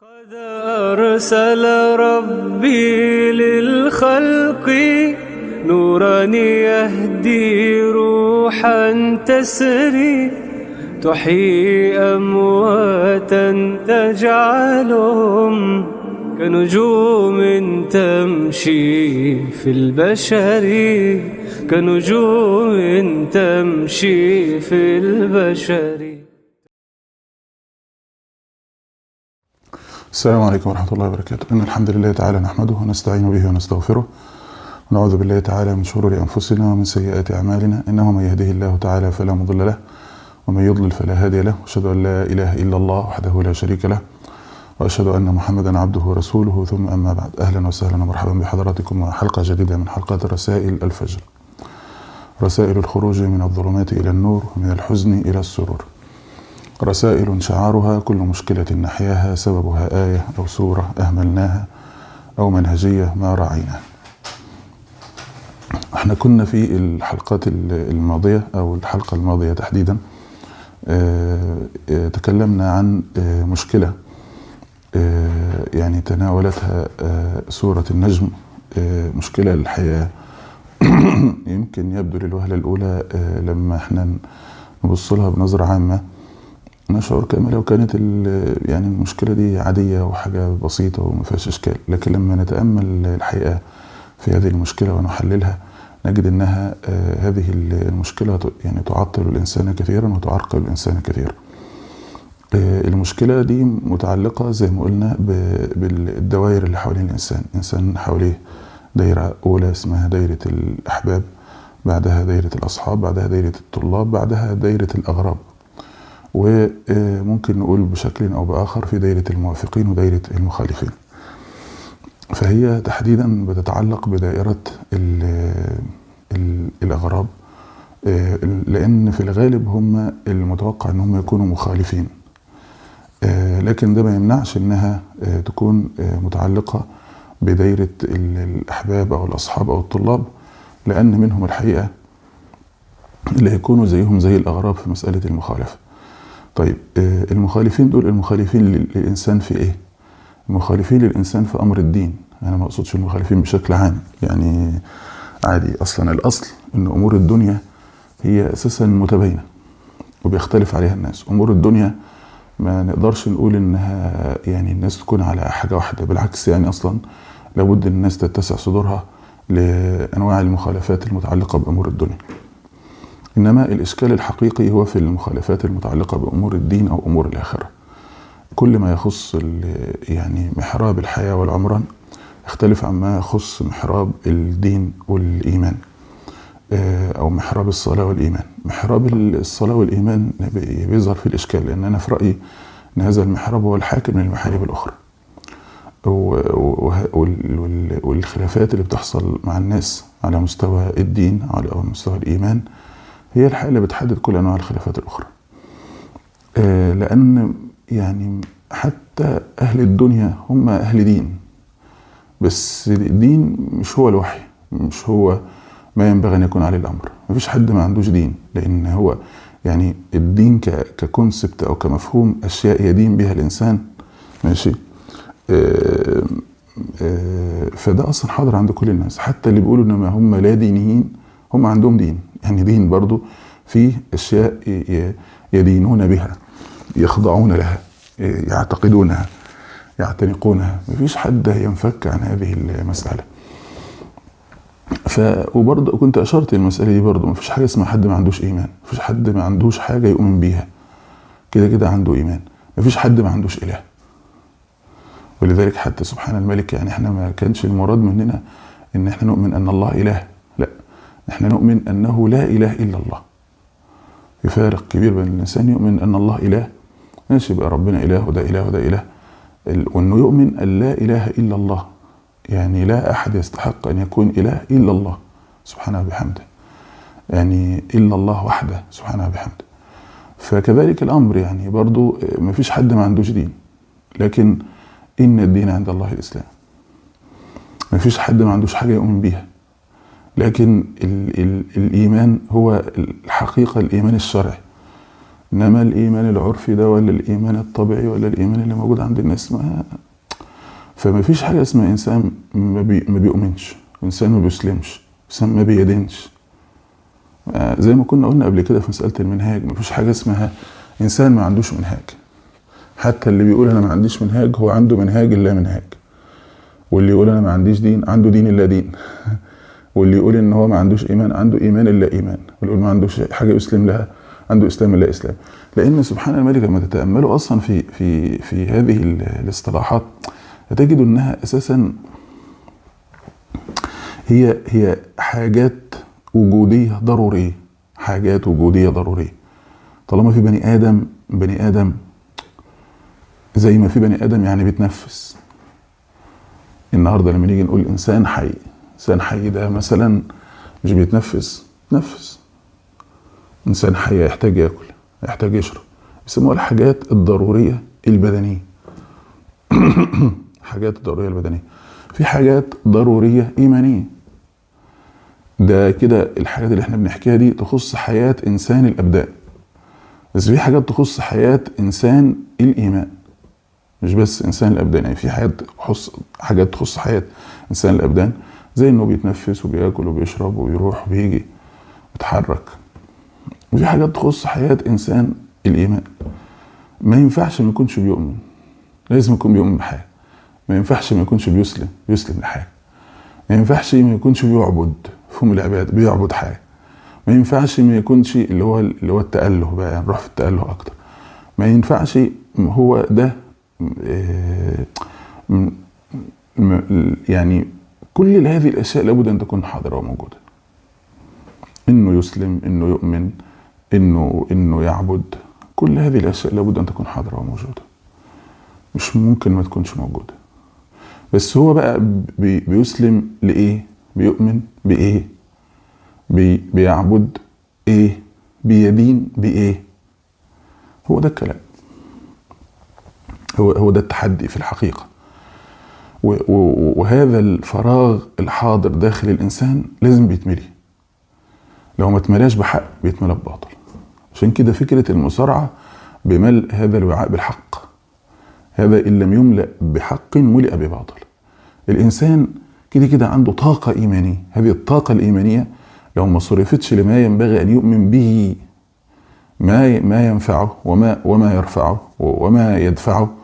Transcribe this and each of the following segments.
قد أرسل ربي للخلق نورا يهدي روحا تسري تحيي أمواتا تجعلهم كنجوم تمشي في البشر كنجوم تمشي في البشر. السلام عليكم ورحمة الله وبركاته. إن الحمد لله تعالى نحمده ونستعين به ونستغفره ونعوذ بالله تعالى من شرور أنفسنا ومن سيئات أعمالنا، إنه من يهده الله تعالى فلا مضل له ومن يضلل فلا هادي له، وأشهد أن لا إله إلا الله وحده لا شريك له، وأشهد أن محمدا عبده ورسوله، ثم أما بعد. أهلا وسهلا ومرحبا بحضراتكم وحلقة جديدة من حلقات رسائل الفجر، رسائل الخروج من الظلمات إلى النور ومن الحزن إلى السرور، رسائل شعارها كل مشكلة نحياها سببها آية أو سورة أهملناها أو منهجية ما راعيناها. احنا كنا في الحلقات الماضية أو الحلقة الماضية تحديدا تكلمنا عن مشكلة يعني تناولتها سورة النجم، مشكلة الحياة. يمكن يبدو للوهلة الأولى لما احنا نبص لها بنظرة عامة نشعر كما لو كانت يعني المشكلة دي عادية وحاجة بسيطة وما فيهاش إشكال، لكن لما نتأمل الحقيقة في هذه المشكلة ونحللها نجد أنها هذه المشكلة يعني تعطل الإنسان كثيرا وتعرقل الإنسان كثيرا. المشكلة دي متعلقة زي ما قلنا بالدوائر اللي حوالين الإنسان حواليه دايرة أولى اسمها دايرة الأحباب، بعدها دايرة الأصحاب، بعدها دايرة الطلاب، بعدها دايرة الأغراب، وممكن نقول بشكل أو بآخر في دايرة الموافقين ودايرة المخالفين. فهي تحديدا بتتعلق بدائرة الأغراب، لأن في الغالب هم المتوقع أنهم يكونوا مخالفين، لكن ده ما يمنعش أنها تكون متعلقة بدايرة الأحباب أو الأصحاب أو الطلاب، لأن منهم الحقيقة اللي هيكونوا زيهم زي الأغراب في مسألة المخالفة. طيب المخالفين دول المخالفين للإنسان في إيه؟ المخالفين للإنسان في أمر الدين. أنا ما أقصدش المخالفين بشكل عام، يعني عادي. أصلا الأصل أن أمور الدنيا هي أساسا متباينة وبيختلف عليها الناس. أمور الدنيا ما نقدرش نقول إنها يعني الناس تكون على حاجة واحدة، بالعكس يعني أصلا لابد أن الناس تتسع صدورها لأنواع المخالفات المتعلقة بأمور الدنيا. إنما الإشكال الحقيقي هو في المخالفات المتعلقة بأمور الدين أو أمور الآخرة. كل ما يخص يعني محراب الحياة والعمران يختلف عما يخص محراب الدين والإيمان، أو محراب الصلاة والإيمان. محراب الصلاة والإيمان بيظهر في الإشكال، لأن أنا في رأيي أن هذا المحراب هو الحاكم للمحارب الأخرى، والخلافات اللي بتحصل مع الناس على مستوى الدين على مستوى الإيمان هي الحقيقة اللي بتحدد كل أنواع الخلافات الأخرى. لأن يعني حتى أهل الدنيا هم أهل دين، بس الدين مش هو الوحي، مش هو ما ينبغي أن يكون عليه الأمر. مفيش حد ما عندوش دين، لأن هو يعني الدين ككونسبت أو كمفهوم أشياء يدين بها الإنسان، ماشي. فده أصلا حاضر عند كل الناس، حتى اللي بيقولوا إنما هم لا دينيين هم عندهم دين، يعني دين برضو فيه أشياء يدينون بها، يخضعون لها، يعتقدونها، يعتنقونها. مفيش حد ينفك عن هذه المسألة. وبرضو كنت أشرت المسألة دي برضو، مفيش حاجة اسمها حد ما عندوش إيمان، مفيش حد ما عندوش حاجة يؤمن بيها، كده كده عنده إيمان. مفيش حد ما عندوش إله، ولذلك حتى سبحان الملك يعني احنا ما كانش المراد مننا ان احنا نؤمن ان الله إله، لا، احنا نؤمن انه لا إله إلا الله. في فارق كبير بين الإنسان يؤمن ان الله إله، ماشي، يبقى ربنا إله وده إله وده إله، وانه يؤمن ان لا إله إلا الله، يعني لا أحد يستحق أن يكون إله إلا الله سبحانه وبحمده، يعني إلا الله وحده سبحانه وبحمده. فكذلك الأمر، يعني برضو مفيش حد ما عندوش دين، لكن إن الدين عند الله الإسلام. مفيش حد ما عندوش حاجة يؤمن بيها، لكن الإيمان هو الحقيقة، الإيمان الشرعي انما الايمان العرفي ده ولا الايمان الطبيعي ولا الايمان اللي موجود عند الناس فما فيش حاجه اسمها انسان ما بيؤمنش، انسان ما بيسلمش، انسان ما بيدينش. زي ما كنا قلنا قبل كده في مساله المنهاج، ما فيش حاجه اسمها انسان ما عندوش منهاج. حتى اللي بيقول انا ما عنديش منهاج هو عنده منهاج الا منهاج، واللي يقول انا ما عنديش دين عنده دين الا دين، واللي يقول ان هو ما عندوش ايمان عنده ايمان الا ايمان، واللي يقول ما عندوش حاجه يسلم لها عنده اسلام الا اسلام. لان سبحان الملك لما تتاملوا اصلا في هذه الاصطلاحات هتجدوا انها اساسا هي حاجات وجوديه ضروريه، حاجات وجوديه ضروريه. طالما في بني ادم زي ما في بني ادم يعني بيتنفس. النهارده لما نيجي نقول انسان حي ده مثلا مش بيتنفس، تنفس. انسان حي يحتاج ياكل، يحتاج يشرب، بيسموها الحاجات الضروريه البدنيه. حاجات الضروريه البدنيه. في حاجات ضروريه ايمانيه، ده كده الحاجات اللي احنا بنحكيها دي تخص حياه انسان الابدان. بس في حاجات تخص حياه انسان الايمان، مش بس انسان الابدان. يعني في حاجات تخص حياه انسان الابدان، زي انه بيتنفس وبياكل وبيشرب وبيروح وبيجي بيتحرك. وفي حاجات تخص حياه انسان الايمان. ما ينفعش ما يكونش بيؤمن، لازم يكون بيؤمن بحاجه. ما ينفعش ما يكونش بيسلم لحاجه. ما ينفعش ما يكونش بيعبد، فهم العباده بيعبد حاجه. ما ينفعش ما يكونش اللي هو التأله بقى، نروح في التأله اكتر. ما ينفعش هو ده يعني كل هذه الاشياء لابد ان تكون حاضره وموجوده. انه يسلم، انه يؤمن، انه يعبد، كل هذه الاشياء لابد ان تكون حاضره وموجوده. مش ممكن ما تكونش موجوده. بس هو بقى بيسلم لايه؟ بيؤمن بايه؟ بيعبد ايه؟ بيدين بايه؟ هو ده الكلام، هو ده التحدي في الحقيقه. وهذا الفراغ الحاضر داخل الانسان لازم بيتملي. لو ما اتملاش بحق بيتملى بباطل. عشان كده فكره المسارعه بملء هذا الوعاء بالحق، هذا ان لم يملأ بحق ملئ بباطل. الانسان كده عنده طاقه ايمانيه، هذه الطاقه الايمانيه لو ما صرفتش لما ينبغي ان يؤمن به، ما ينفعه وما يرفعه وما يدفعه،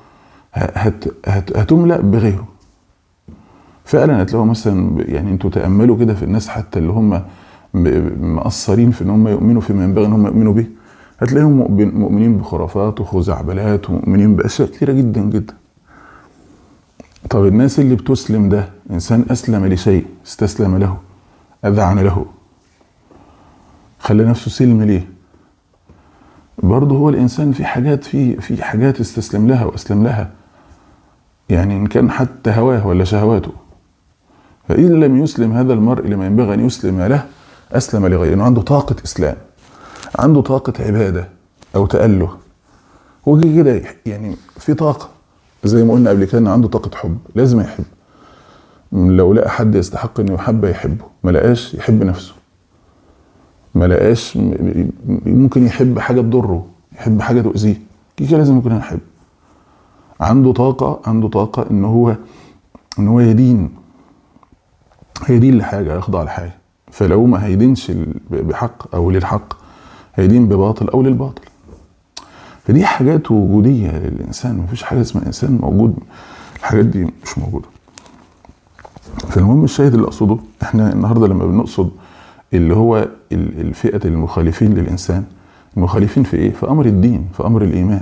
هتملأ بغيره. فعلا هتلاقوا مثلا، يعني انتوا تأملوا كده في الناس حتى اللي هم مقصرين في ان هم يؤمنوا فيما ينبغي ان هم يؤمنوا به، هتلاقيهم مؤمنين بخرافات وخزعبلات ومؤمنين بأشياء كثيرة جدا جدا. طب الناس اللي بتسلم، ده انسان اسلم لشيء، استسلم له، اذعن له، خلى نفسه سلم ليه. برضه هو الانسان في حاجات استسلم لها واسلم لها، يعني ان كان حتى هواه ولا شهواته. فإن لم يسلم هذا المرء لما ينبغي ان يسلم له، اسلم لغيره. انه عنده طاقة اسلام، عنده طاقة عبادة او تأله. هو كده يعني في طاقة، زي ما قلنا قبل كده، عنده طاقة حب، لازم يحب. لو لقى حد يستحق انه يحب يحبه، ما لقاش يحب نفسه، ما لقاش ممكن يحب حاجة تضره، يحب حاجة تؤذيه، كده لازم يكون يحب. عنده طاقة ان هو يدين لحاجة، يخضع لحاجة. فلو ما هيدينش بحق او للحق، هيدين بباطل او للباطل. فدي حاجات وجودية للإنسان، مفيش حاجة اسمها إنسان موجود، الحاجات دي مش موجودة. فالمهم الشاهد اللي أقصده، إحنا النهاردة لما بنقصد اللي هو الفئة المخالفين للإنسان، المخالفين في إيه؟ في أمر الدين، في أمر الإيمان،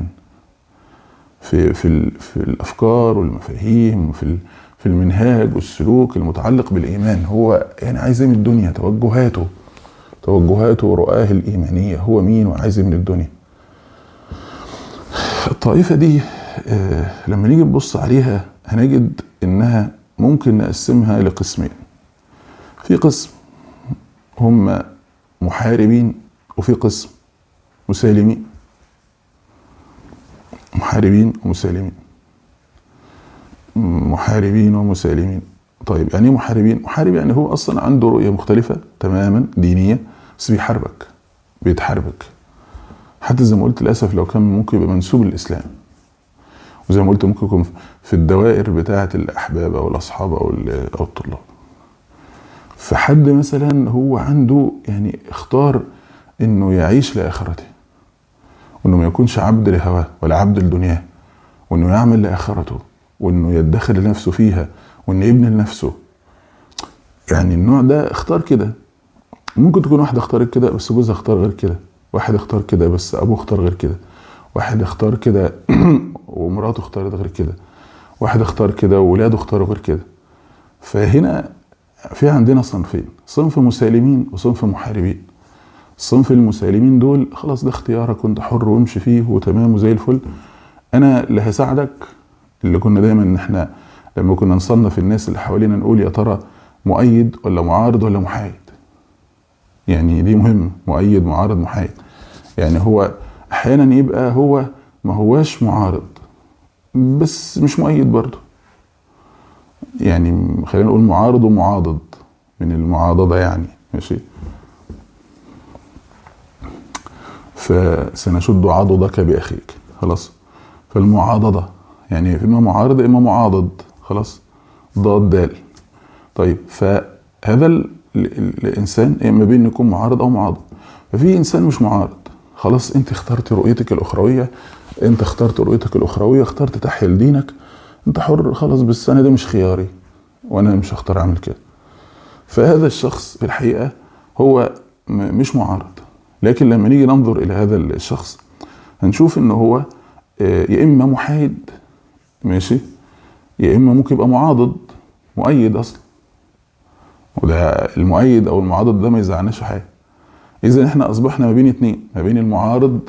في الأفكار والمفاهيم، في المنهاج والسلوك المتعلق بالإيمان. هو يعني عايز من الدنيا، توجهاته ورؤاه الإيمانية، هو مين وعايز من الدنيا. الطائفة دي لما نيجي نبص عليها هنجد انها ممكن نقسمها لقسمين. في قسم هم محاربين، وفي قسم مسالمين. محاربين ومسالمين. طيب يعني ايه محاربين؟ محارب يعني هو اصلا عنده رؤية مختلفة تماما دينية، بس بيتحاربك. حتى زي ما قلت للاسف لو كان ممكن يبقى منسوب للاسلام، وزي ما قلت ممكن يكون في الدوائر بتاعه الاحباب او الاصحاب او الطلاب. فحد مثلا هو عنده يعني اختار انه يعيش لاخرته، وانه ما يكونش عبد لهواه ولا عبد لدنياه، وانه يعمل لاخرته، وانه يدخر لنفسه فيها، وانه يبني لنفسه. يعني النوع ده اختار كده. ممكن تكون واحده اختارت كده بس جوزها اختار غير كده، واحد اختار كده بس ابوه اختار غير كده، واحد اختار كده ومراته اختارت غير كده، واحد اختار كده وولاده اختاروا غير كده. فهنا في عندنا صنفين، صنف مسالمين وصنف محاربين. الصنف المسالمين دول خلاص ده اختيارك وانت حر وامشي فيه وتمام وزي الفل، انا اللي هساعدك. اللي كنا دايما ان احنا لما كنا نصنف الناس اللي حوالينا نقول يا ترى مؤيد ولا معارض ولا محايد. يعني دي مهم، مؤيد معارض محايد. يعني هو احيانا يبقى هو ما هواش معارض بس مش مؤيد برضه، يعني خلينا نقول معارض ومعاضد من المعاضدة يعني، ماشي. فسنشد عضدك بأخيك، خلاص. فالمعاضدة يعني إما معارض إما معاضد، خلاص، ضاد دال. طيب فهذا الإنسان إما بين يكون معارض أو معاضد. ففي إنسان مش معارض، خلاص أنت اخترت رؤيتك الأخروية، أنت اخترت رؤيتك الأخروية، اخترت تحيا لدينك، أنت حر خلاص، بس أنا ده مش خياري وأنا مش هختار أعمل كده. فهذا الشخص في الحقيقة هو مش معارض. لكن لما نيجي ننظر إلى هذا الشخص هنشوف إنه هو يا إما محايد، ماشي، يا إما ممكن يبقى معاضد مؤيد أصلا. وده المؤيد أو المعاضد ده ما يزعناش في حاجة. إذا إحنا أصبحنا ما بين اتنين، ما بين المعارض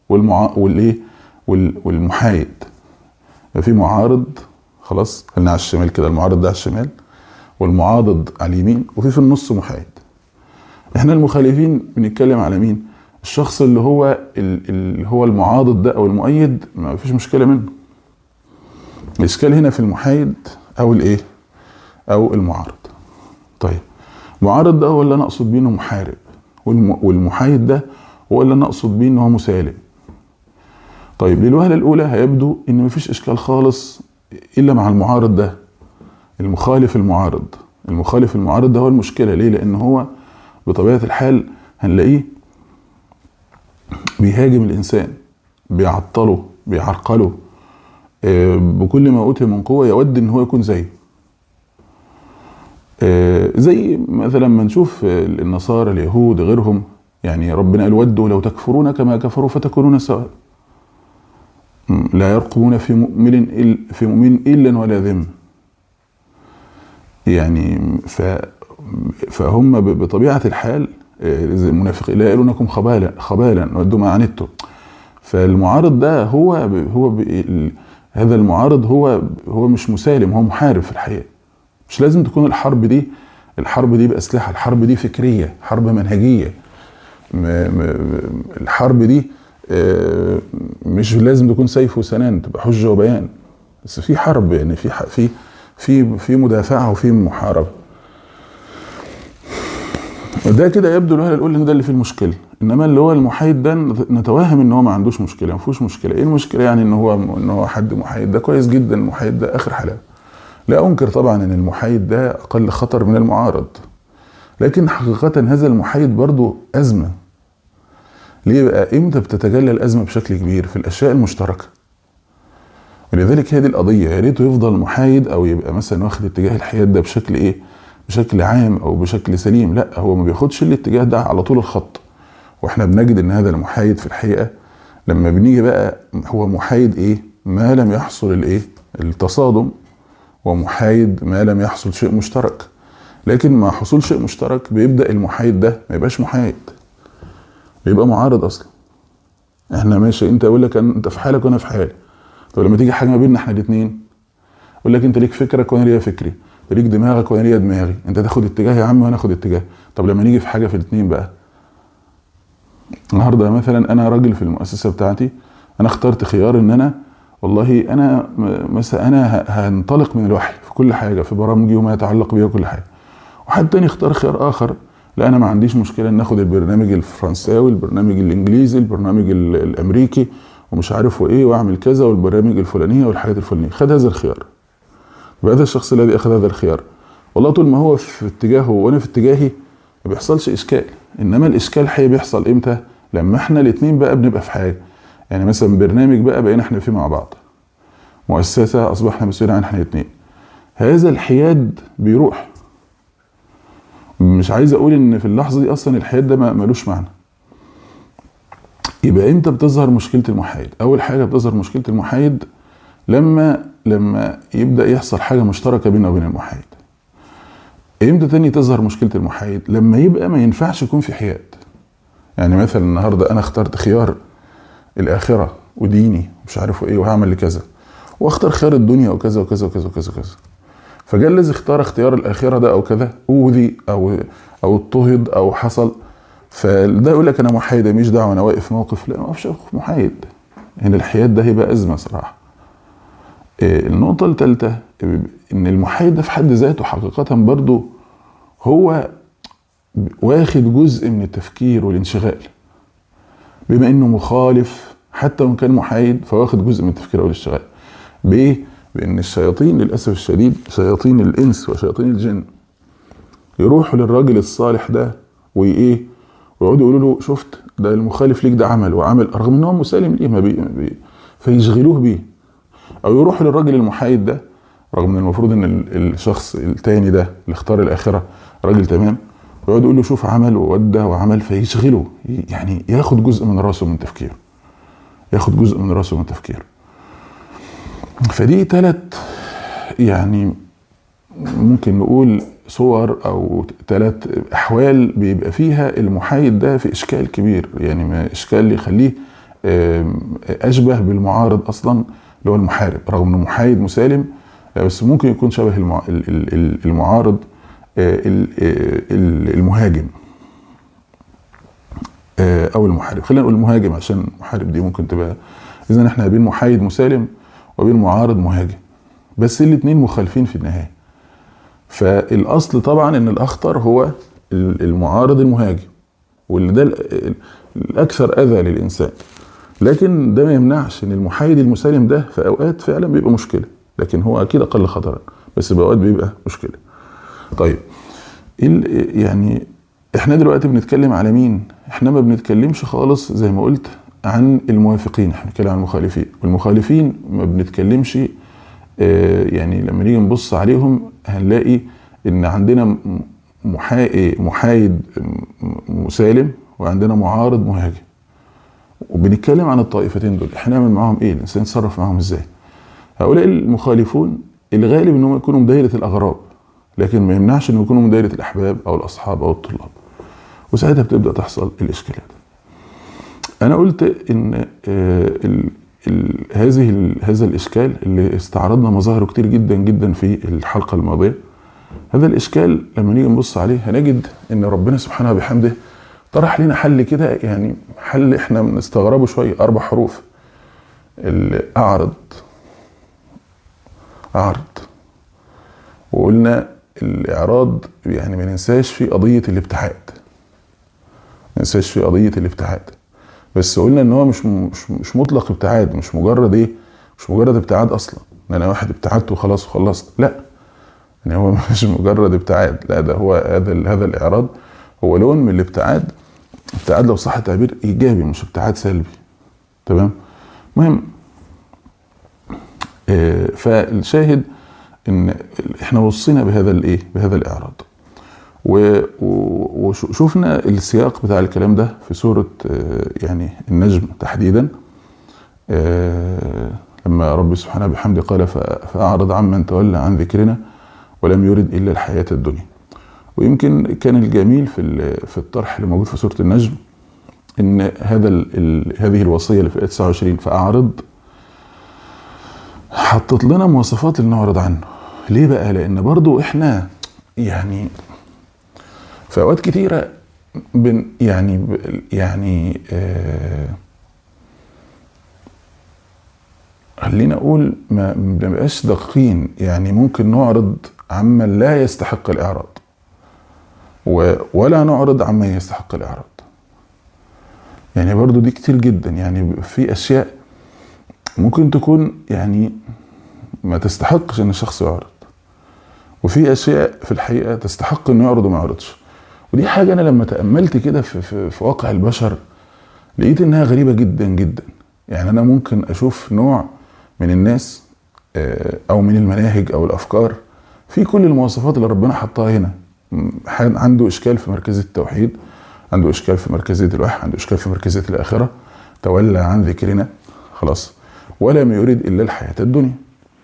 والمحايد. في معارض خلاص خلينا على الشمال كده، المعارض ده على الشمال والمعاضد على اليمين، وفي النص محايد. احنا المخالفين بنتكلم على مين؟ الشخص اللي هو المعاضد ده او المؤيد ما فيش مشكله منه. الاشكال هنا في المحايد او الايه او المعارض. طيب المعارض ده هو اللي انا اقصد بيه انه محارب، والمحايد ده هو اللي انا اقصد بيه انه مسالم. طيب للوهله الاولى هيبدو ان مفيش اشكال خالص الا مع المعارض ده، المخالف المعارض. المخالف المعارض ده هو المشكله. ليه؟ لان هو بطبيعه الحال هنلاقيه بيهاجم الانسان، بيعطله، بيعرقله بكل ما اوتي من قوه، يود ان هو يكون زيه. زي مثلا ما نشوف النصارى، اليهود، غيرهم. يعني ربنا قال ودوا لو تكفرون كما كفروا فتكونون سواء، لا يرقبون في مؤمن إلا ولا ذم. يعني فهم بطبيعة الحال المنافقين لا يقولونكم خبالا ودوا ما عنتم. فالمعارض ده هذا المعارض هو مش مسالم، هو محارب في الحقيقة. مش لازم تكون الحرب دي بأسلحة، الحرب دي فكرية، حرب منهجية. الحرب دي مش لازم تكون سيف وسنان، تبقى حجة وبيان، بس في حرب، يعني في مدافعة وفي محاربة. وده كده يبدو الوهلة الأولى ان ده اللي فيه المشكلة. انما اللي هو المحايد ده نتوهم ان هو ما عندوش مشكلة، ما فيهوش مشكلة. ايه المشكلة؟ يعني ان هو حد محايد، ده كويس جدا. المحايد ده اخر حلاوة. لا انكر طبعا ان المحايد ده اقل خطر من المعارض، لكن حقيقة هذا المحايد برضو ازمة. ليه بقى؟ امتى بتتجلى الازمة بشكل كبير؟ في الاشياء المشتركة. ولذلك هذه القضية يا ريته يفضل محايد او يبقى مثلا واخد اتجاه الحياد ده بشكل ايه؟ بشكل عام او بشكل سليم. لا، هو ما بياخدش الاتجاه ده على طول الخط. واحنا بنجد ان هذا المحايد في الحقيقة لما بنيجي بقى هو محايد ايه؟ ما لم يحصل الايه؟ التصادم. ومحايد ما لم يحصل شيء مشترك. لكن ما حصول شيء مشترك بيبدأ المحايد ده ما يبقاش محايد، بيبقى معارض اصلا. احنا ماشي، انت اقول لك انت في حالك وانا في حالي. طب لما تيجي حاجه ما بيننا احنا الاثنين، اقول لك انت ليك فكرك وانا ليا فكري، انت ليك دماغك وانا ليا دماغي، انت تاخد اتجاه يا عم وانا اخد اتجاه. طب لما نيجي في حاجه في الاثنين بقى، النهارده مثلا انا راجل في المؤسسه بتاعتي، انا اخترت خيار ان انا والله انا مثلا انا هنطلق من الوحي في كل حاجه، في برامجي وما يتعلق بيها كل حاجه. وحد تاني اختار خيار اخر لا انا ما عنديش مشكله ان اخد البرنامج الفرنساوي، البرنامج الانجليزي، البرنامج الامريكي ومش عارف وايه، واعمل كذا، والبرامج الفلانيه والحاجات الفلانيه. خد هذا الخيار. هذا الشخص الذي اخذ هذا الخيار والله طول ما هو في اتجاهه وانا في اتجاهي ما بيحصلش اشكال. انما الاشكال حقيقي بيحصل امتى؟ لما احنا الاثنين بقى بنبقى في حاجه. يعني مثلا برنامج بقى بقينا احنا فيه مع بعض، مؤسسه اصبحنا مسؤولين عن احنا الاثنين، هذا الحياد بيروح. مش عايز اقول ان في اللحظه دي اصلا الحياد ده ملوش معنى. يبقى امتى بتظهر مشكله المحايد؟ اول حاجه بتظهر مشكله المحايد لما يبدا يحصل حاجه مشتركه بيننا وبين المحايد. امتى تاني تظهر مشكله المحايد؟ لما يبقى ما ينفعش يكون في حياد. يعني مثلا النهارده انا اخترت خيار الاخره وديني مش عارف ايه وهعمل لكذا، واختار خيار الدنيا وكذا وكذا وكذا وكذا وكذا. فجاء الذي اختار اختيار الاخره ده او كذا اوذي او اضطهد او حصل، فده يقول لك انا محايد مش دعوه انا واقف موقف. لا ما اقفش محايد. هنا الحياد ده هيبقى ازمه صراحه. النقطه الثالثه ان المحايد ده في حد ذاته حقيقه برضو هو واخد جزء من التفكير والانشغال، بما انه مخالف حتى وان كان محايد فواخد جزء من التفكير والانشغال. بايه؟ بان الشياطين للاسف الشديد، شياطين الانس وشياطين الجن، يروحوا للراجل الصالح ده وايه ويقعدوا يقولوا له شفت ده المخالف ليك ده عمل وعمل، رغم ان هو مسالم ليه فيشغلوه بيه. او يروحوا للراجل المحايد ده رغم ان المفروض ان الشخص التاني ده اللي اختار الاخره راجل تمام، ويقعد يقول له شوف عمل وودى وعمل، فيشغله، يعني ياخد جزء من راسه من تفكيره، ياخد جزء من راسه من تفكيره. فدي 3 يعني ممكن نقول صور او 3 احوال بيبقى فيها المحايد ده في اشكال كبير. يعني ما اشكال يخليه اشبه بالمعارض اصلا اللي هو المحارب، رغم انه محايد مسالم بس ممكن يكون شبه المعارض المهاجم او المحارب. خلينا نقول المهاجم عشان المحارب دي ممكن تبقى. اذا احنا بين محايد مسالم وبين معارض مهاجم، بس الاثنين مخالفين في النهايه. فالاصل طبعا ان الاخطر هو المعارض المهاجم، واللي ده الاكثر اذى للانسان. لكن ده ما يمنعش ان المحايد المسالم ده في اوقات فعلا بيبقى مشكله، لكن هو اكيد اقل خطرا، بس باوقات بيبقى مشكله. طيب يعني احنا دلوقتي بنتكلم على مين؟ احنا ما بنتكلمش خالص زي ما قلت عن الموافقين، احنا بنتكلم عن المخالفين. والمخالفين ما بنتكلمش يعني لما نيجي نبص عليهم هنلاقي ان عندنا محايد مسالم وعندنا معارض مهاجم، وبنتكلم عن الطائفتين دول احنا نعمل معاهم ايه؟ الانسان يتصرف معاهم ازاي؟ هؤلاء المخالفون الغالب انهم يكونوا من دايره الاغراب، لكن ما يمنعش انهم يكونوا من دايره الاحباب او الاصحاب او الطلاب، وساعتها بتبدا تحصل الاشكالات. انا قلت ان هذا الاشكال اللي استعرضنا مظاهره كتير جدا جدا في الحلقه الماضيه، هذا الاشكال لما نيجي نبص عليه هنجد ان ربنا سبحانه وبحمده طرح لنا حل كده، يعني حل احنا بنستغربه شويه. 4 حروف: اعرض، وقلنا الاعراض يعني ما ننساش في قضيه الابتعاد، بس قلنا ان هو مش مطلق ابتعاد، مش مجرد مش مجرد ابتعاد اصلا ان انا واحد ابتعدت وخلاص وخلصت، لا، يعني هو مش مجرد ابتعاد، لا، ده هو هذا الاعراض هو لون من الابتعاد. ابتعاد لو صح التعبير ايجابي، مش ابتعاد سلبي. تمام. مهم فالشاهد ان احنا وصينا بهذا الاعراض، وشوفنا السياق بتاع الكلام ده في سورة يعني النجم تحديدا، لما رب سبحانه بحمده قال فأعرض عمن تولى عن ذكرنا ولم يرد إلا الحياة الدنيا. ويمكن كان الجميل في الطرح اللي موجود في سورة النجم ان هذه الوصية اللي في آية 29 فأعرض حطت لنا مواصفات اللي نعرض عنه. ليه بقى؟ لأن برضو احنا يعني في اوقات كتيره خلينا اقول ما بنبقاش دقيقين، يعني ممكن نعرض عمن لا يستحق الاعراض. ولا نعرض عما يستحق الإعراض. يعني برضو دي كتير جدا، يعني في أشياء ممكن تكون يعني ما تستحقش إن الشخص يعرض، وفي أشياء في الحقيقة تستحق إنه يعرض وما يعرضش. ودي حاجة أنا لما تأملت كده في واقع البشر لقيت إنها غريبة جدا جدا. يعني أنا ممكن أشوف نوع من الناس أو من المناهج أو الأفكار في كل المواصفات اللي ربنا حطها هنا. عنده إشكال في مركزية التوحيد، عنده إشكال في مركزية الوحي، عنده إشكال في مركزية الآخرة، تولى عن ذكرنا خلاص، ولم يريد إلا الحياة الدنيا،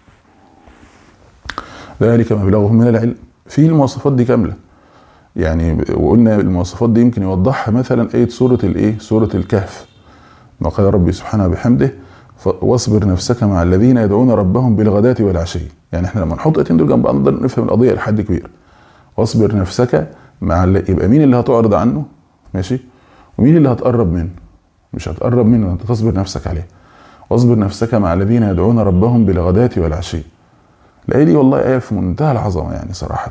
ذلك مبلغهم من العلم. في المواصفات دي كاملة يعني. وقلنا المواصفات دي يمكن يوضحها مثلا آية سورة الكهف، ما قال ربي سبحانه بحمده واصبر نفسك مع الذين يدعون ربهم بالغداة والعشي. يعني احنا لما نحط ايتين دول جنب بعض نقدر نفهم القضية لحد كبير. واصبر نفسك مع يبقى مين اللي هتعرض عنه ماشي، ومين اللي هتقرب منه. مش هتقرب منه، انت تصبر نفسك عليه. واصبر نفسك مع الذين يدعون ربهم بالغداة والعشي. الآية دي والله آية في منتهى العظمة يعني صراحة.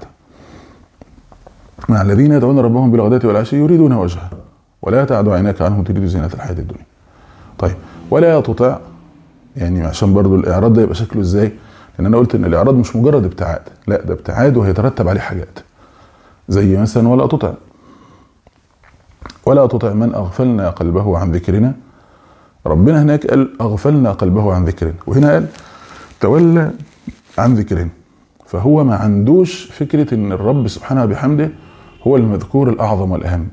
مع الذين يدعون ربهم بالغداة والعشي يريدون وجهه ولا تعد عيناك عنهم تريد زينة الحياة الدنيا. طيب ولا تطع، يعني عشان برضو الإعراض ده يبقى شكله ازاي؟ لأن أنا قلت إن الإعراض مش مجرد ابتعاد، لا ده ابتعاد وهيترتب عليه حاجات زي مثلا ولا تطع من أغفلنا قلبه عن ذكرنا. ربنا هناك قال أغفلنا قلبه عن ذكرنا، وهنا قال تولى عن ذكرنا. فهو ما عندوش فكرة إن الرب سبحانه بحمده هو المذكور الأعظم والأهم.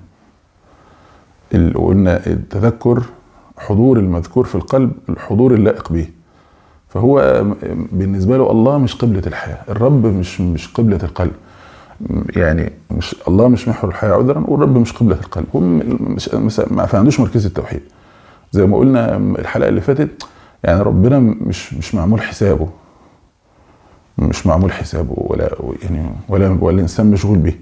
قلنا التذكر حضور المذكور في القلب، الحضور اللائق به. فهو بالنسبة له الله مش قبلة الحياة، الرب مش قبلة القلب. يعني مش الله مش محور الحياة عذرا، والرب مش قبلة القلب. هو ما عندوش مركز التوحيد زي ما قلنا الحلقة اللي فاتت. يعني ربنا مش معمول حسابه، مش معمول حسابه ولا الإنسان مشغول به.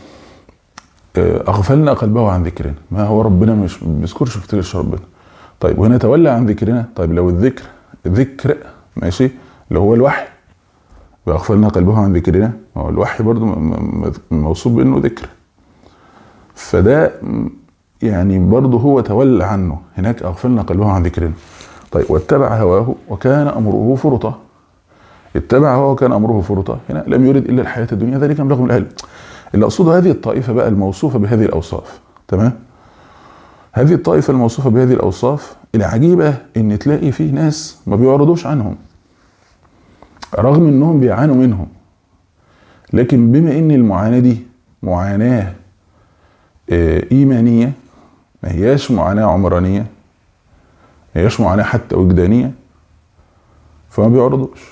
أغفلنا قلبه عن ذكرنا، ما هو ربنا مش بيذكرش في تلك ربنا. طيب وهنا تولى عن ذكرنا. طيب لو الذكر ماشي اللي هو الوحي، وأغفلنا قلبه عن ذكرنا، هو الوحي برضو موصوف بأنه ذكر، فده يعني برضو هو تولى عنه. هناك أغفلنا قلبه عن ذكرنا. طيب واتبع هواه وكان أمره فرطا. اتبع هواه وكان أمره فرطا، هنا لم يرد إلا الحياة الدنيا ذلك مبلغهم من العلم. اللي أقصده هذه الطائفة بقى الموصوفة بهذه الأوصاف، تمام؟ هذه الطائفة الموصوفة بهذه الأوصاف العجيبة إن تلاقي فيه ناس ما بيعرضوش عنهم رغم إنهم بيعانوا منهم، لكن بما إن المعاناة دي معاناة إيمانية، ما هياش معاناة عمرانية، ما هياش معاناة حتى وجدانية، فما بيعرضوش.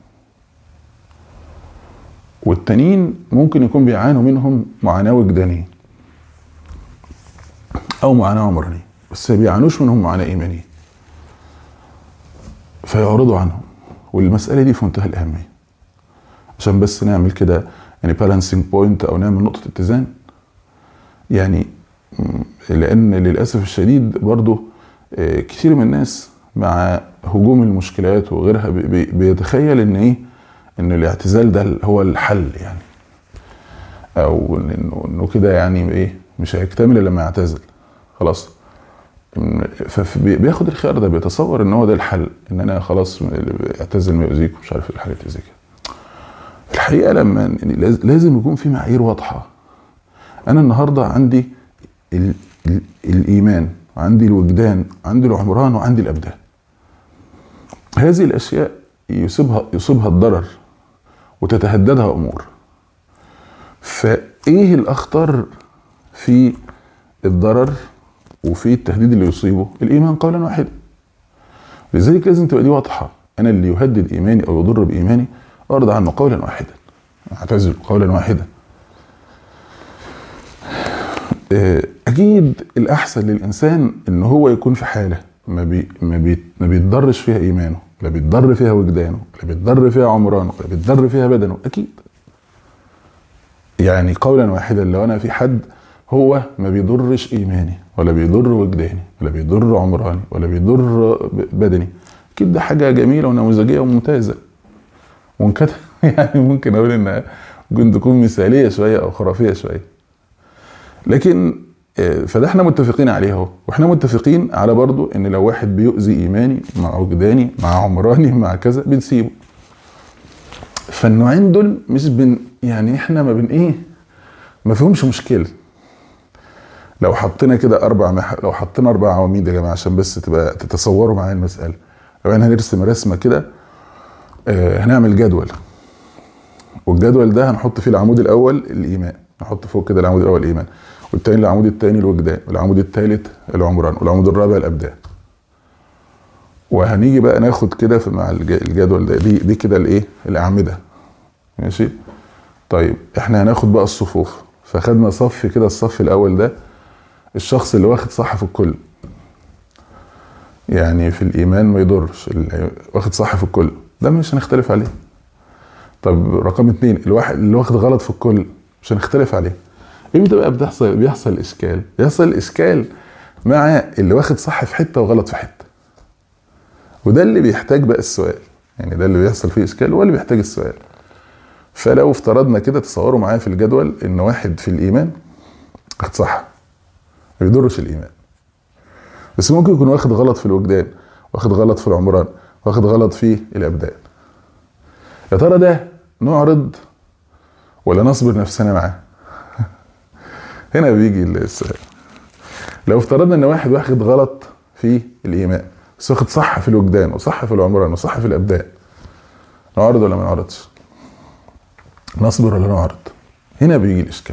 والتانيين ممكن يكون بيعانوا منهم معاناة وجدانية أو معاناة عمرانية، بس بيعانوش منهم معاناة إيمانية فيعرضوا عنهم. والمسألة دي في منتهى الأهمية عشان بس نعمل كده يعني balancing point أو نعمل نقطة اتزان. يعني لأن للأسف الشديد برضو كثير من الناس مع هجوم المشكلات وغيرها بيتخيل إن الاعتزال ده هو الحل، يعني أو إنه كده يعني مش هيكتمل لما يعتزل خلاص. فبياخد الخيار ده، بيتصور ان هو ده الحل، ان انا خلاص اعتزل ما يؤذيك ومش عارف الحاجات زي كده. الحقيقه لما لازم يكون في معايير واضحه. انا النهارده عندي الايمان، عندي الوجدان، عندي العمران، وعندي الابدان. هذه الاشياء يصيبها الضرر وتتهددها امور. فايه الاخطر في الضرر وفي التهديد اللي يصيبه؟ الايمان قولا واحدا. لذلك لازم تبقى دي واضحه. انا اللي يهدد ايماني او يضر بايماني ارضى عنه قولا واحدا، اعتزل قولا واحدا. اكيد الاحسن للانسان ان هو يكون في حاله ما بيتضرش فيها ايمانه، لا بيتضر فيها وجدانه، لا بيتضر فيها عمرانه، لا بيتضر فيها بدنه. اكيد يعني قولا واحدا لو انا في حد هو ما بيضرش ايماني ولا بيضر وجداني ولا بيضر عمراني ولا بيضر بدني، اكيد ده حاجه جميله ونموذجيه وممتازه. وان كانت يعني ممكن اقول انها ممكن تكون مثاليه شويه او خرافيه شويه، لكن فده احنا متفقين عليه اهو، واحنا متفقين على برضو ان لو واحد بيؤذي ايماني مع وجداني مع عمراني مع كذا بنسيبه. فالنوعين دول مش يعني احنا ما بن ايه، ما فيهمش مشكله. لو حطينا كده لو حطينا 4 عواميد يا جماعه عشان بس تبقى تتصوروا معايا المساله. لو احنا هنرسم رسمه كده، هنعمل جدول، والجدول ده هنحط فيه العمود الاول الايمان، نحط فوق كده العمود الاول الايمان، والتاني العمود التاني الوجدان، والعمود الثالث العمران، والعمود الرابع الابدان. وهنيجي بقى ناخد كده مع الجدول ده دي كده الايه الاعمده. ماشي. طيب احنا هناخد بقى الصفوف، فخدنا صف كده، الصف الاول ده الشخص اللي واخد صح في الكل، يعني في الايمان ما يضرش، اللي واخد صح في الكل ده مش هنختلف عليه. طب رقم 2 الواحد اللي واخد غلط في الكل مش هنختلف عليه. امتى بقى بيحصل اشكال؟ بيحصل اشكال مع اللي واخد صح في حته وغلط في حته، وده اللي بيحتاج بقى السؤال، يعني ده اللي بيحصل فيه اشكال هو اللي بيحتاج السؤال. فلو افترضنا كده، تصوروا معايا في الجدول ان واحد في الايمان واخد صح ما بيضرش الايمان، بس ممكن يكون واخد غلط في الوجدان، واخد غلط في العمران، واخد غلط في الابدان. يا ترى ده نعرض ولا نصبر نفسنا معاه؟ هنا بيجي السؤال. لو افترضنا ان واخد غلط في الايمان بس واخد صح في الوجدان وصح في العمران وصح في الابدان، نعرض ولا ما نعرضش؟ نصبر ولا نعرض؟ هنا بيجي الاشكال.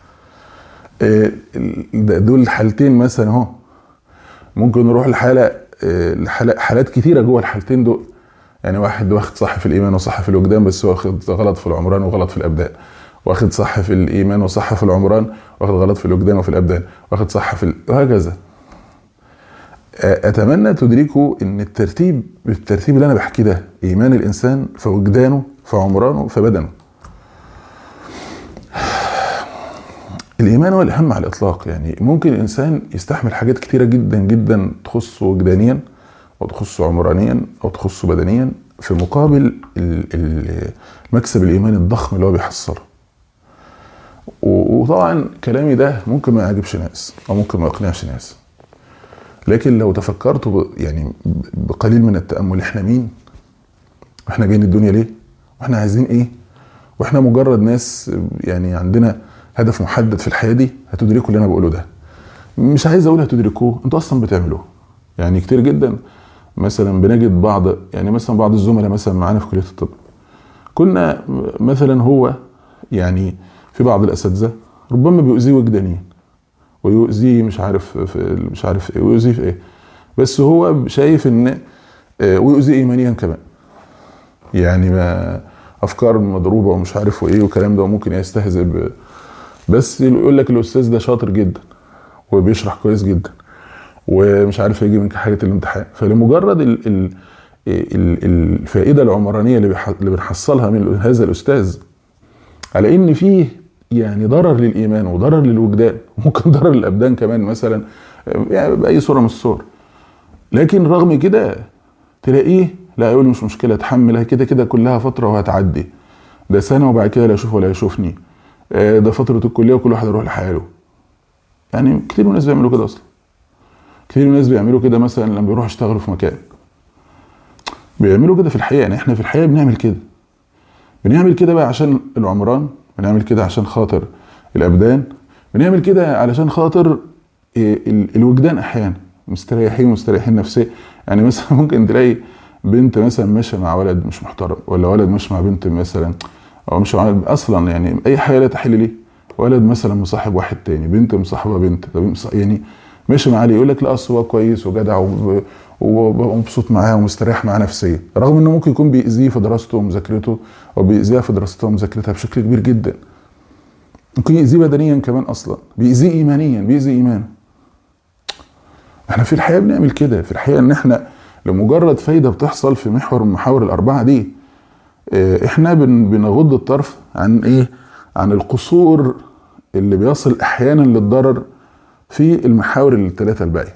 دول الحالتين مثلا اهو، ممكن نروح حالات كتيره جوه الحالتين دول. يعني واحد واخد صح في الايمان وصح في الوجدان بس واخد غلط في العمران وغلط في الابدان، واخد صح في الايمان وصح في العمران واخد غلط في الوجدان وفي الابدان، واخد صح وهكذا. اتمنى تدركوا ان بالترتيب اللي انا بحكي ده، ايمان الانسان في وجدانه في عمرانه في بدنه. الايمان هو الاهم على الاطلاق. يعني ممكن الانسان يستحمل حاجات كتيره جدا جدا تخصه وجدانيا او تخصه عمرانيا او تخصه بدنيا في مقابل المكسب الايماني الضخم اللي هو بيحصله. وطبعا كلامي ده ممكن ما يعجبش ناس او ممكن ما يقنعش ناس، لكن لو تفكرتوا يعني بقليل من التامل، احنا مين؟ واحنا جايين الدنيا ليه؟ واحنا عايزين ايه؟ واحنا مجرد ناس يعني عندنا هدف محدد في الحياه دي، هتدركوا اللي انا بقوله ده. مش عايز اقول هتدركوه، انتوا اصلا بتعملوه. يعني كتير جدا مثلا بنجد بعض الزملاء مثلا معانا في كليه الطب، كنا مثلا هو يعني في بعض الاساتذه ربما بيؤذيه وجدانيا ويؤذيه مش عارف ايه ويؤذيه في ايه، بس هو شايف ان ويؤذيه ايمانيا كمان، يعني ما افكار مضروبه ومش عارف وايه والكلام ده، وممكن يستهزئ بس يقول لك الاستاذ ده شاطر جدا وبيشرح كويس جدا ومش عارف يجي من حاجه الامتحان. فلمجرد الفائده العمرانيه اللي بنحصلها من هذا الاستاذ، على ان فيه يعني ضرر للايمان وضرر للوجدان وممكن ضرر للابدان كمان مثلا، يعني باي صوره من الصور، لكن رغم كده تلاقيه لا يقول مش مشكله، اتحملها كده كده كلها فتره وهتعدي، ده سنه وبعد كده لا اشوف ولا يشوفني، ده فتره الكليه وكل واحد يروح لحاله. يعني كتير من الناس بيعملوا كده اصلا. كتير من الناس بيعملوا كده مثلا لما بيروحوا يشتغلوا في مكان، بيعملوا كده في الحقيقه. يعني احنا في الحقيقه بنعمل كده بقى عشان العمران، بنعمل كده عشان خاطر الابدان، بنعمل كده علشان خاطر الوجدان. احيانا مستريحين نفسيا. يعني مثلا ممكن تلاقي بنت مثلا ماشيه مع ولد مش محترم، ولا ولد ماشي مع بنت مثلا، او مش مع اصلا، يعني اي حاجه لا تحل ليه، ولد مثلا مصاحب واحد تاني، بنت مصاحبه بنت، يعني ماشي معاه يقول لك لا اصل هو كويس وجدع ومبسوط معاه ومستريح معاه نفسيا، رغم انه ممكن يكون بيأذيه في دراسته ومذاكرته، او بيأذيها في دراستها ومذاكرتها بشكل كبير جدا. ممكن يأذيه بدنيا كمان، اصلا بيأذيه ايمانيا، بيأذي ايمانه. احنا في الحقيقه بنعمل كده في الحقيقه، ان احنا لمجرد فايده بتحصل في محور من المحاور الاربعه دي، احنا بنغض الطرف عن ايه؟ عن القصور اللي بيصل احيانا للضرر في المحاور الثلاثه الباقيه.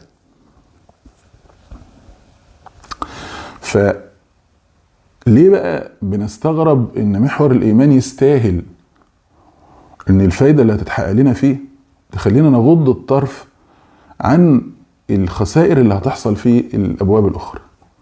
فليه بقى بنستغرب ان محور الايمان يستاهل ان الفايده اللي هتتحقق لنا فيه تخلينا نغض الطرف عن الخسائر اللي هتحصل في الابواب الاخرى.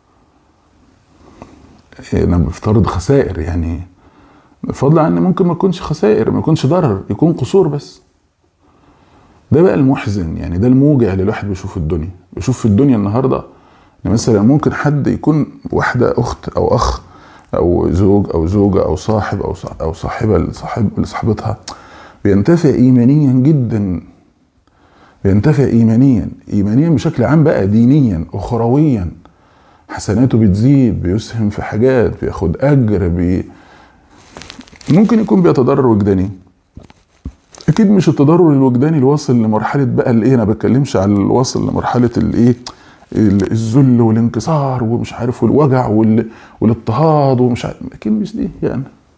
انا بفترض خسائر، يعني فضلا عن ممكن ما يكونش خسائر، ما يكونش ضرر، يكون قصور بس. ده بقى المحزن، يعني ده الموجع اللي الواحد بيشوف الدنيا. بيشوف في الدنيا النهارده ان مثلا ممكن حد يكون واحده اخت او اخ او زوج او زوجه او صاحب او صاحبه لصاحبتها بينتفع ايمانيا جدا، بينتفع ايمانيا بشكل عام، بقى دينيا اخرويا، حسناته بتزيد، بيسهم في حاجات، بياخد اجر، ممكن يكون بيتضرر وجداني. اكيد مش التضرر الوجداني الواصل لمرحله بقى الايه، انا بتكلمش على الواصل لمرحله الايه، الذل والانكسار ومش عارف والوجع والاضطهاد ومش عارف، اكيد مش دي يعني.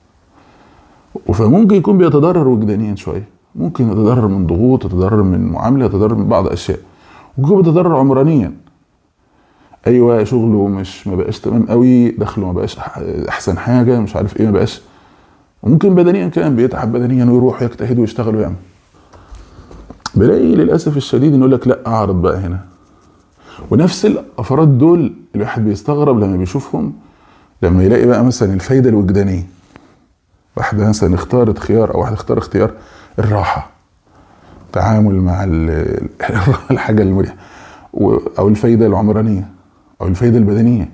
فممكن يكون بيتضرر وجدانيا شويه، ممكن يتضرر من ضغوط، يتضرر من معامله، يتضرر من بعض اشياء، ويكون بيتضرر عمرانيا. ايوه شغله ما بقاش تمام قوي، دخله ما بقاش احسن حاجه، مش عارف ايه، ما بقاش. وممكن بدنيا كان بيتعب بدنيا ويروح يجتهد ويشتغل ويعمل. بلاقي للاسف الشديد انه يقول لك لا اعرض بقى هنا. ونفس الافراد دول الواحد بيستغرب لما بيشوفهم، لما يلاقي بقى مثلا الفايده الوجدانيه، واحده مثلا اختارت خيار او واحد اختار اختيار الراحه، تعامل مع الحاجه المريحه، او الفايده العمرانيه او الفايده البدنيه.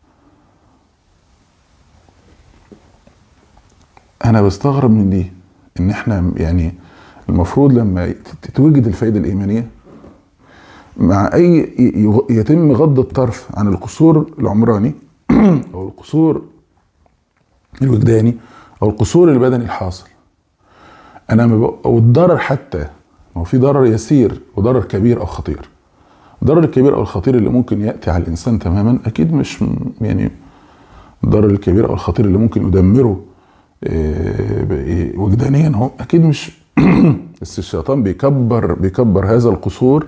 انا بستغرب من دي، ان احنا يعني المفروض لما تتوجد الفايده الايمانيه مع اي يتم غض الطرف عن القصور العمراني او القصور الوجداني او القصور البدني الحاصل. او الضرر، حتى هو في ضرر يسير وضرر كبير او خطير. الضرر الكبير او الخطير اللي ممكن ياتي على الانسان تماما اكيد مش يعني الضرر الكبير او الخطير اللي ممكن يدمره وجدانيا، هو اكيد مش بس الشيطان بيكبر هذا القصور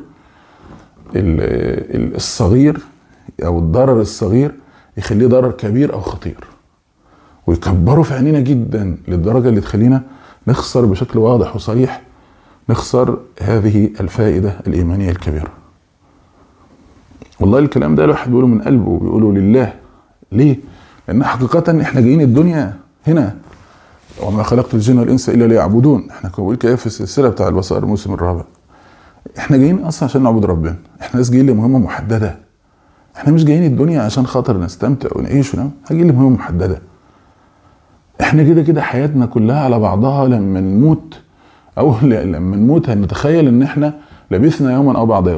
الصغير او الضرر الصغير، يخليه ضرر كبير او خطير، ويكبره في عينينا جدا للدرجه اللي تخلينا نخسر بشكل واضح وصريح، نخسر هذه الفائده الايمانيه الكبيره. والله الكلام ده الواحد بيقوله من قلبه وبيقوله لله. ليه؟ لان حقيقه احنا جايين الدنيا هنا، وما خلقت الجن والانس الا ليعبدون. احنا بنقول كده في السلسله بتاع البصائر الموسم الرابع. احنا جايين اصلا عشان نعبد ربنا، احنا ناس جايين لمهمه محدده. احنا مش جايين الدنيا عشان خاطر نستمتع ونعيش ونعمل، جايين لمهمه محدده. احنا كده حياتنا كلها على بعضها لما نموت، او لما نموت هنتخيل ان احنا لبثنا يوما او بعض يوم.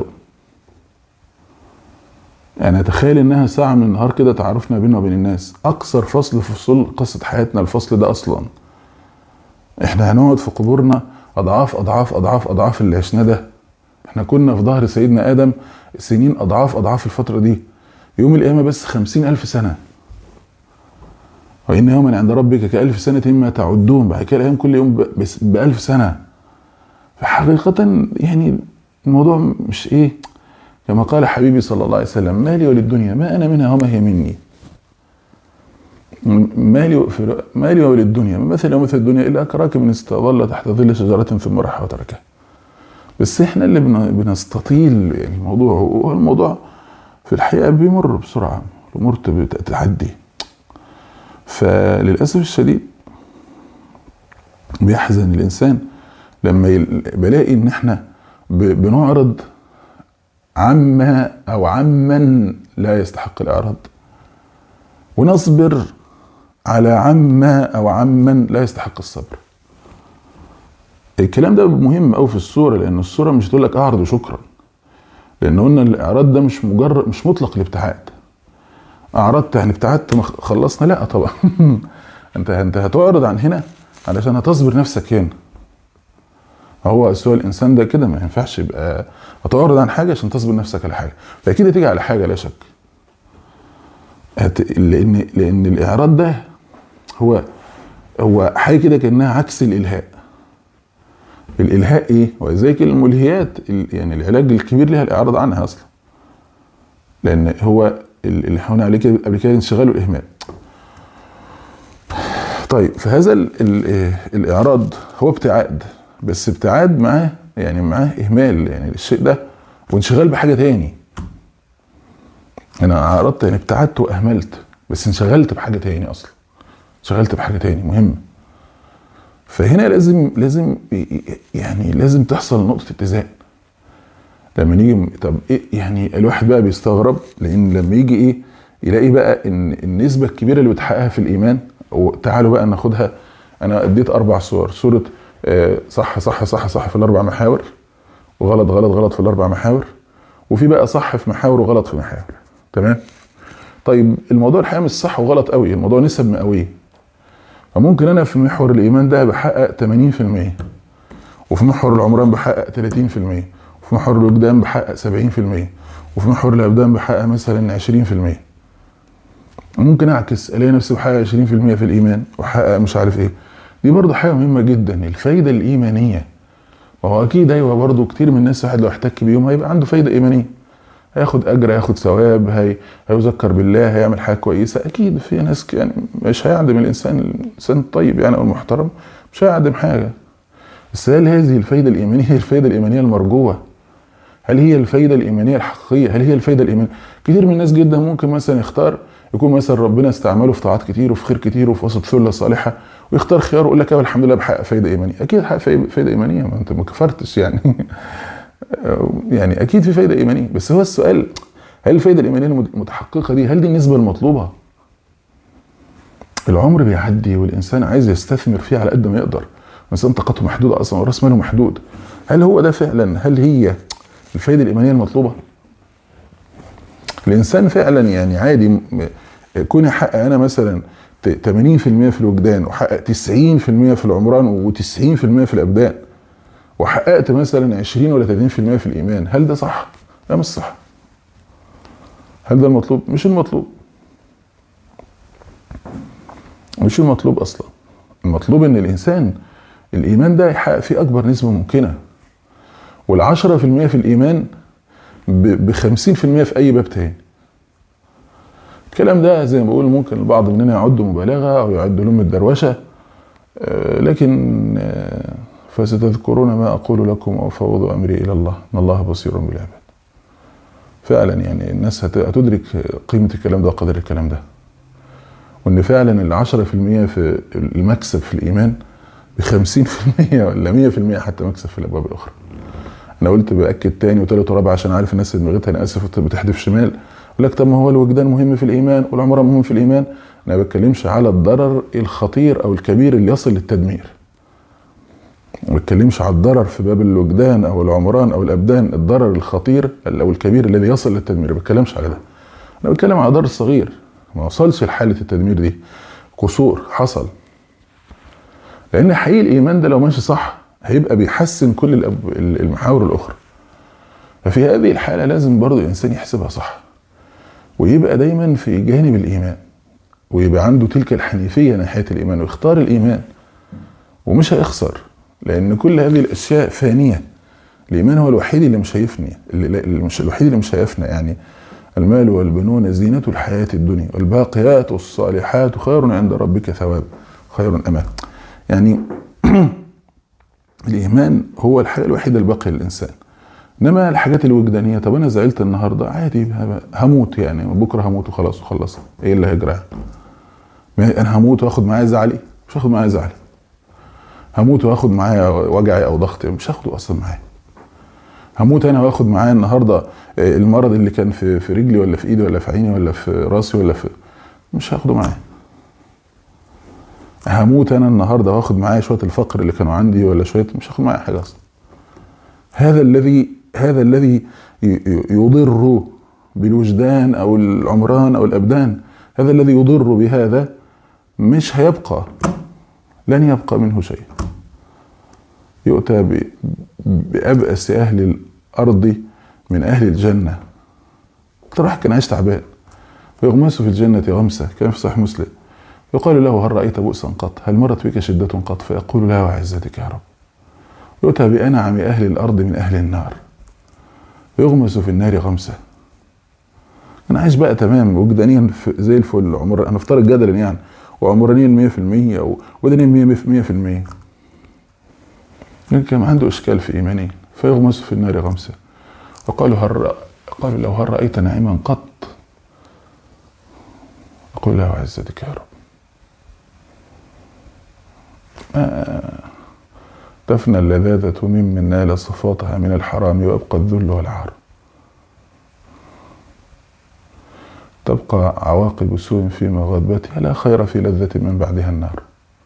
يعني اتخيل انها ساعه من النهار كده تعرفنا بيننا وبين الناس، اقصر فصل في فصول قصه حياتنا الفصل ده اصلا. احنا هنقعد في قبورنا اضعاف اضعاف اضعاف اضعاف اللي عشنا ده. احنا كنا في ظهر سيدنا ادم سنين اضعاف اضعاف الفتره دي. يوم القيامه بس 50,000 سنه، وان يوما عند ربك كألف سنه مما تعدون. بعد كده الايام كل يوم ب1000 سنه. فحقيقه يعني الموضوع مش ايه، كما قال حبيبي صلى الله عليه وسلم: مالي وللدنيا ما انا منها وما هي مني. مالي وللدنيا مثل ومثل الدنيا الا كراكب استظل تحت ظل شجره ثم راح وتركها. بس احنا اللي بنستطيل يعني الموضوع، والموضوع في الحقيقه بيمر بسرعه، الامور بتعدي. فللاسف الشديد بيحزن الانسان لما بلاقي ان احنا بنعرض عما او عمن لا يستحق الاعراض، ونصبر على عما او عمن لا يستحق الصبر. الكلام ده مهم قوي في الصوره، لان الصوره مش تقول لك اعرض وشكرا، لان قلنا الاعراض ده مش مطلق الابتعاد. اعرضت يعني ابتعدت خلصنا؟ لا طبعا. انت هتعرض عن هنا علشان هتصبر نفسك هنا. هو سوى الانسان ده كده ما ينفعش يبقى هتعرض عن حاجه عشان تصبر نفسك على حاجه، فاكيد هتيجي على حاجه لا شك. لان الاعراض ده هو حاجه كده كانها عكس الالهاء. الالهاء ايه؟ وزي الملهيات، يعني العلاج الكبير لها الاعراض عنها اصلا، لان هو اللي حاولنا عليه قبل كده انشغال والاهمال. طيب فهذا الاعراض هو ابتعاد، بس ابتعاد معاه يعني معاه اهمال يعني الشيء ده وانشغال بحاجه تاني. انا عرضت يعني ابتعدت واهملت، بس انشغلت بحاجه تاني اصلا، انشغلت بحاجه تاني مهمه. فهنا لازم تحصل نقطه اتزان. لما نيجي طب ايه يعني الواحد بقى بيستغرب، لان لما يجي ايه يلاقي بقى ان النسبه الكبيره اللي بتحققها في الايمان، وتعالوا بقى ناخدها. انا اديت 4 صور، صوره صح صح صح صح في ال4 محاور، وغلط غلط غلط في ال4 محاور، وفي بقى صح في محاور وغلط في محاور. تمام. طيب الموضوع الحقيقه مش صح وغلط قوي، الموضوع نسب مئويه. فممكن انا في محور الايمان ده بحقق 80%، وفي محور العمران بحقق 30%، وفي محور الوجدان بحقق 70%، وفي محور الابدان بحقق مثلا 20%. ممكن اعكس الاقي نفسي بحقق 20% في الايمان وحقق مش عارف ايه. دي برضو حاجه مهمه جدا، الفايده الايمانيه. وهو اكيد ايوه برضو كتير من الناس واحد لو احتك بيهم هيبقى عنده فايده ايمانيه، هياخد اجر، هياخد ثواب، هيذكر بالله، هيعمل حاجه كويسه. اكيد في ناس يعني مش هيعدم الانسان الطيب يعني او المحترم، مش هيعدم حاجه. بس هل هذه الفايده الايمانيه هي الفايده الايمانيه المرجوه؟ هل هي الفايده الايمانيه الحقيقيه؟ هل هي الفايده الايمانيه؟ كتير من الناس جدا ممكن مثلا يختار يكون مثلا ربنا استعمله في طاعات كتير وفي خير كتير وفي وسط ثله صالحه، ويختار خيار ويقول لك الحمد لله بحقق فايده ايمانيه. اكيد حقق فايده ايمانيه، ما انت ما كفرتش يعني يعني اكيد في فايده ايمانيه. بس هو السؤال، هل الفايده الايمانيه المتحققه دي هل دي النسبه المطلوبه؟ العمر بيعدي والانسان عايز يستثمر فيه على قد ما يقدر، الانسان طاقته محدوده اصلا وراس ماله محدود. هل هو ده فعلا، هل هي الفايده الايمانيه المطلوبه؟ الانسان فعلا يعني عادي كون يحقق انا مثلا 80% في الوجدان، وحقق 90% في العمران، و90% في الابدان، وحققت مثلا 20 ولا 30% في الايمان، هل ده صح؟ لا مش صح. هل ده المطلوب؟ مش المطلوب، مش المطلوب اصلا. المطلوب ان الانسان الايمان ده يحقق فيه اكبر نسبه ممكنه، وال10% في الايمان ب50% في اي باب تاني. الكلام ده زي ما بقول ممكن البعض مننا يعد مبالغه او يعد لهم الدروشه، لكن فستذكرون ما اقول لكم او فوض امري الى الله ان الله بصير بالعباد. فعلا يعني الناس هتدرك قيمه الكلام ده وقدر الكلام ده، وان فعلا ال10% في المكسب في الايمان ب50% ولا 100% حتى مكسب في الابواب الاخرى. انا قلت باكد تاني وتالت ورابع عشان عارف الناس اللي دماغتها انا اسف بتحدف شمال، يقول لك طب ما هو الوجدان مهم في الايمان والعمران مهم في الايمان. انا ما بتكلمش على الضرر الخطير او الكبير اللي يصل للتدمير، ما بتكلمش على الضرر في باب الوجدان او العمران او الابدان، الضرر الخطير او الكبير الذي يصل للتدمير، ما بتكلمش على ده. انا بتكلم على ضرر صغير ما وصلش لحاله التدمير دي، قصور حصل. لان حقيقي الايمان ده لو ماشي صح هيبقى بيحسن كل المحاور الاخرى. ففي هذه الحاله لازم برضو الانسان يحسبها صح، ويبقى دايما في جانب الايمان، ويبقى عنده تلك الحنيفيه ناحيه الايمان، ويختار الايمان ومش هيخسر، لان كل هذه الاشياء فانيه. الايمان هو الوحيد اللي مش هيفني، الوحيد اللي مش هيفنى. يعني المال والبنون زينة الحياة الدنيا والباقيات الصالحات خير عند ربك ثواب خير أمان. يعني الإيمان هو الحاجة الوحيدة الباقية للإنسان. إنما الحاجات الوجدانية، طب أنا زعلت النهاردة عادي هموت، يعني بكرة هموت وخلاص وخلص، إيه اللي هيجرى؟ أنا هموت وآخد معايا زعلي؟ مش هاخد معايا زعلي. هموت وآخد معايا وجعي أو ضغطي؟ مش هاخده أصلا معايا. هموت انا واخد معايا النهارده المرض اللي كان في رجلي ولا في ايدي ولا في عيني ولا في راسي ولا في، مش هاخده معايا. هموت انا النهارده واخد معايا شويه الفقر اللي كانوا عندي ولا شويه، مش هاخد معايا حاجه اصلا. هذا الذي يضر بالوجدان او العمران او الابدان، هذا الذي يضر بهذا مش هيبقى، لن يبقى منه شيء. يؤتى بأبأس أهل الأرض من أهل الجنة. واحد كان عايش تعبان ويغمس في الجنة غمسة، كان في صحيح مسلم، يقال له هل رأيت بؤسا قط؟ هل مرت بك شدة قط؟ فيقول لا وعزتك يا رب. يؤتى بأنعم أهل الأرض من أهل النار، يغمس في النار غمسة. أنا عايش بقى تمام وجدانيا زي الفل، عمر أنا افترض جدلا يعني، وعمرانيا 100% وودانيا 100%. كان عنده إشكال في إيمانه، فيغمس في النار غمسا. قالوا له هل رأيت نعيما قط؟ أقول له عزتك يا رب ما تفنى اللذاذة ممن نال صفاتها من الحرام ويبقى الذل والعار. تبقى عواقب سوء في مغبتها لا خير في لذة من بعدها النار.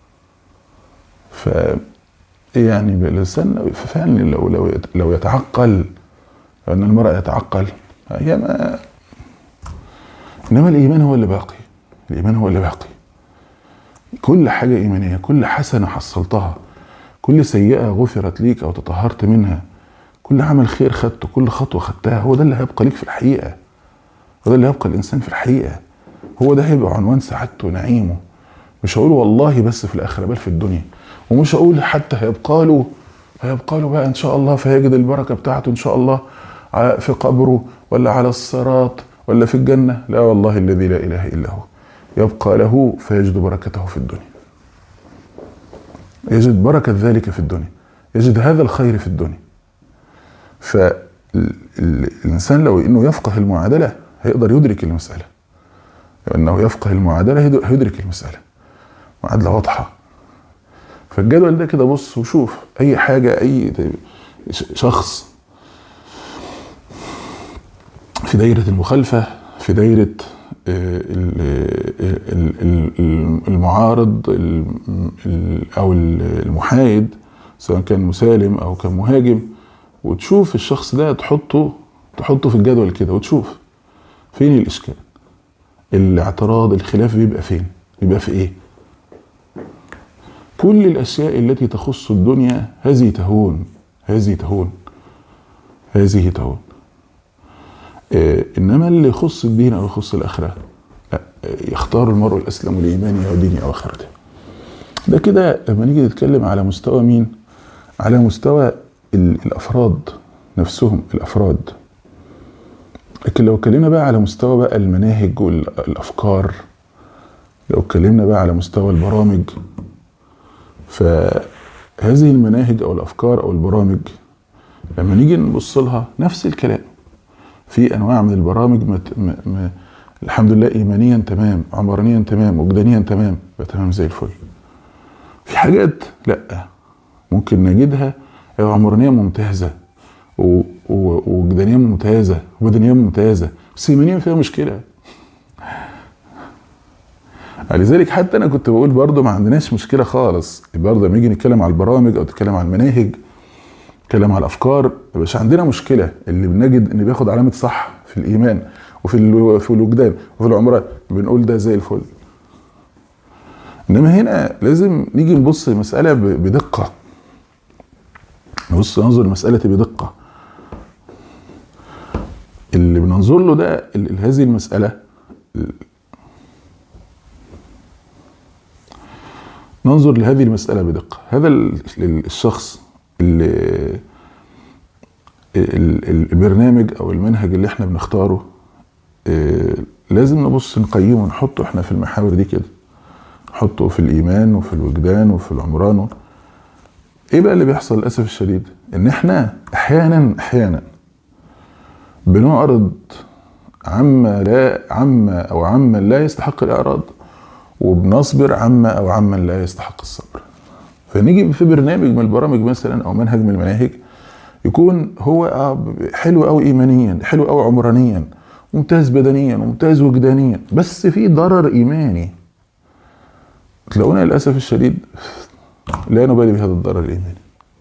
يعني بالإنسان فعلا لو يتعقل، لأن المرء يتعقل هي ما، إنما الإيمان هو اللي باقي. الإيمان هو اللي باقي. كل حاجة إيمانية، كل حسنة حصلتها، كل سيئة غفرت ليك أو تطهرت منها، كل عمل خير خدته، كل خطوة خدتها، هو ده اللي هيبقى ليك في الحقيقة. هو ده اللي هيبقى الإنسان في الحقيقة. هو ده هيبقى عنوان سعادته ونعيمه. مش هقول والله بس في الآخرة بل في الدنيا. ومش هقول حتى هيبقى له بقى إن شاء الله فيجد البركة بتاعته إن شاء الله في قبره ولا على الصراط ولا في الجنة. لا والله الذي لا إله إلا هو يبقى له فيجد بركته في الدنيا، يجد بركة ذلك في الدنيا، يجد هذا الخير في الدنيا. فالإنسان لو إنه يفقه المعادلة هيقدر يدرك المسألة. لأنه يفقه المعادلة هيدرك المسألة، معادلة واضحة. فالجدول ده كده بص وشوف أي حاجة، أي شخص في دايرة المخالفة، في دايرة المعارض أو المحايد، سواء كان مسالم أو كان مهاجم، وتشوف الشخص ده تحطه في الجدول كده وتشوف فين الإشكال، الاعتراض، الخلاف بيبقى فين، بيبقى في إيه. كل الأشياء التي تخص الدنيا هذه تهون. إنما اللي يخص الدين أو يخص الآخرة لا، يختار المرء الأسلم لإيمانه ودينه أو آخرته. ده كده لما نيجي نتكلم على مستوى مين؟ على مستوى الأفراد نفسهم، الأفراد. لكن لو اتكلمنا بقى على مستوى بقى المناهج والأفكار، لو اتكلمنا بقى على مستوى البرامج، فهذه المناهج أو الأفكار أو البرامج لما نيجي نبص لها نفس الكلام. في أنواع من البرامج الحمد لله إيمانيا تمام، عمرانيا تمام، وجدانيا تمام، تمام زي الفل. في حاجات لأ، ممكن نجدها عمرانيا ممتازة وجدانيا ممتازة وبدنيا ممتازة، بس إيمانيا فيها مشكلة. لذلك حتى أنا كنت بقول برضو ما عندناش مشكلة خالص. برضو لما نيجي نتكلم على البرامج أو نتكلم على المناهج، نتكلم على الأفكار، مش عندنا مشكلة. اللي بنجد إن بياخد علامة صح في الإيمان وفي الوجدان وفي العمران بنقول ده زي الفل. إنما هنا لازم نيجي نبص المسألة بدقة، ننظر المسألة بدقة. اللي بننظر له ده هذه المسألة، ننظر لهذه المسألة بدقة. هذا الشخص البرنامج أو المنهج اللي احنا بنختاره لازم نبص نقيمه، نحطه احنا في المحاور دي كده، نحطه في الإيمان وفي الوجدان وفي العمران. ايه بقى اللي بيحصل للأسف الشديد؟ ان احنا احيانا بنعرض عما لا يستحق الإعراض، وبنصبر عما لا يستحق الصبر. فنيجي في برنامج من البرامج مثلا او منهج من المناهج يكون هو حلو أو إيمانيا، حلو أو عمرانيا، ممتاز بدنيا، ممتاز وجدانيا، بس في ضرر إيماني. تلاقونا للأسف الشديد لا نبالي بهذا الضرر الإيماني.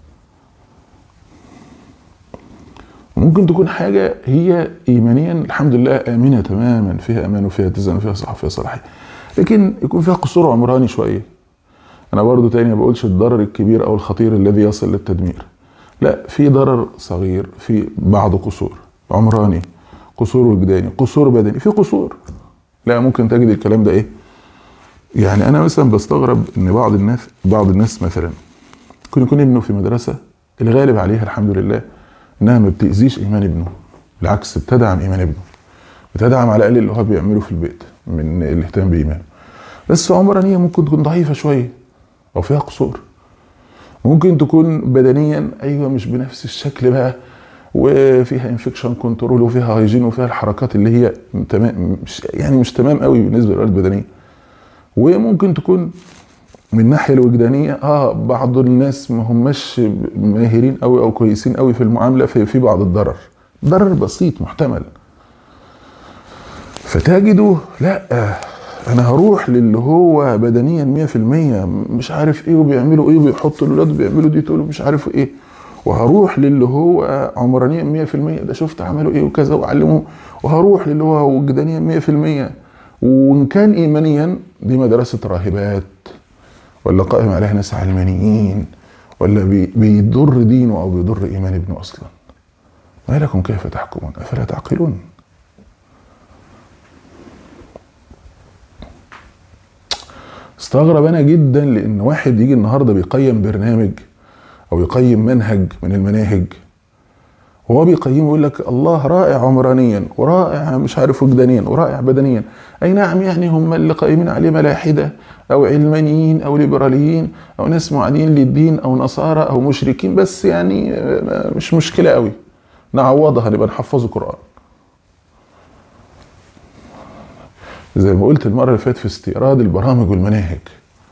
ممكن تكون حاجة هي إيمانيا الحمد لله آمنة تماما، فيها أمان وفيها اتزان وفيها صحة وفيها صلاحية، لكن يكون فيها قصور عمراني شوية. أنا برضو تاني ما بقولش الضرر الكبير أو الخطير الذي يصل للتدمير، لا، في ضرر صغير، في بعض قصور عمراني، قصور وجداني، قصور بدني، في قصور. لا ممكن تجد الكلام ده ايه. يعني انا مثلا بستغرب ان بعض الناس مثلا يكون ابنه في مدرسة الغالب عليها الحمد لله انها ما بتأذيش ايمان ابنه، بالعكس بتدعم ايمان ابنه، بتدعم على الاقل اللي هو بيعمله في البيت من الاهتمام بايمانه، بس عمرانية ممكن تكون ضعيفة شوية او فيها قصور. ممكن تكون بدنيا ايوه مش بنفس الشكل بقى، وفيها انفكشن كنترول وفيها هايجين وفيها الحركات اللي هي تمام، مش تمام قوي بالنسبه للرياضه البدنيه. وممكن تكون من الناحيه الوجدانيه بعض الناس ما هماش ماهرين قوي او كويسين قوي في المعامله، في بعض ضرر بسيط محتمل، فتجده لا انا هروح للي هو بدنيا 100% مش عارف ايه وبيعملوا ايه وبيحطوا الاولاد وبيعملوا دي تقول مش عارف ايه، وهروح للي هو عمرانيا 100% ده شفت عملوا ايه وكذا وعلموه، وهروح للي هو وجدانيا 100%. وان كان ايمانيا دي مدرسه راهبات ولا قائم عليها ناس علمانيين ولا بيضر دينه او بيضر ايمان ابنه اصلا. ما لكم كيف تحكمون افلا تعقلون؟ استغرب انا جدا لان واحد يجي النهارده بيقيم برنامج او يقيم منهج من المناهج، وهو بيقيمه يقول لك الله رائع عمرانيا ورائع مش عارف وجدانيا ورائع بدنيا. اي نعم، يعني هم اللي قايمين عليه ملاحده او علمانيين او ليبراليين او ناس معادين للدين او نصارى او مشركين، بس يعني مش مشكله قوي نعوضها نبقى نحفظه قرآن. زي ما قلت المره اللي فاتت في استيراد البرامج والمناهج،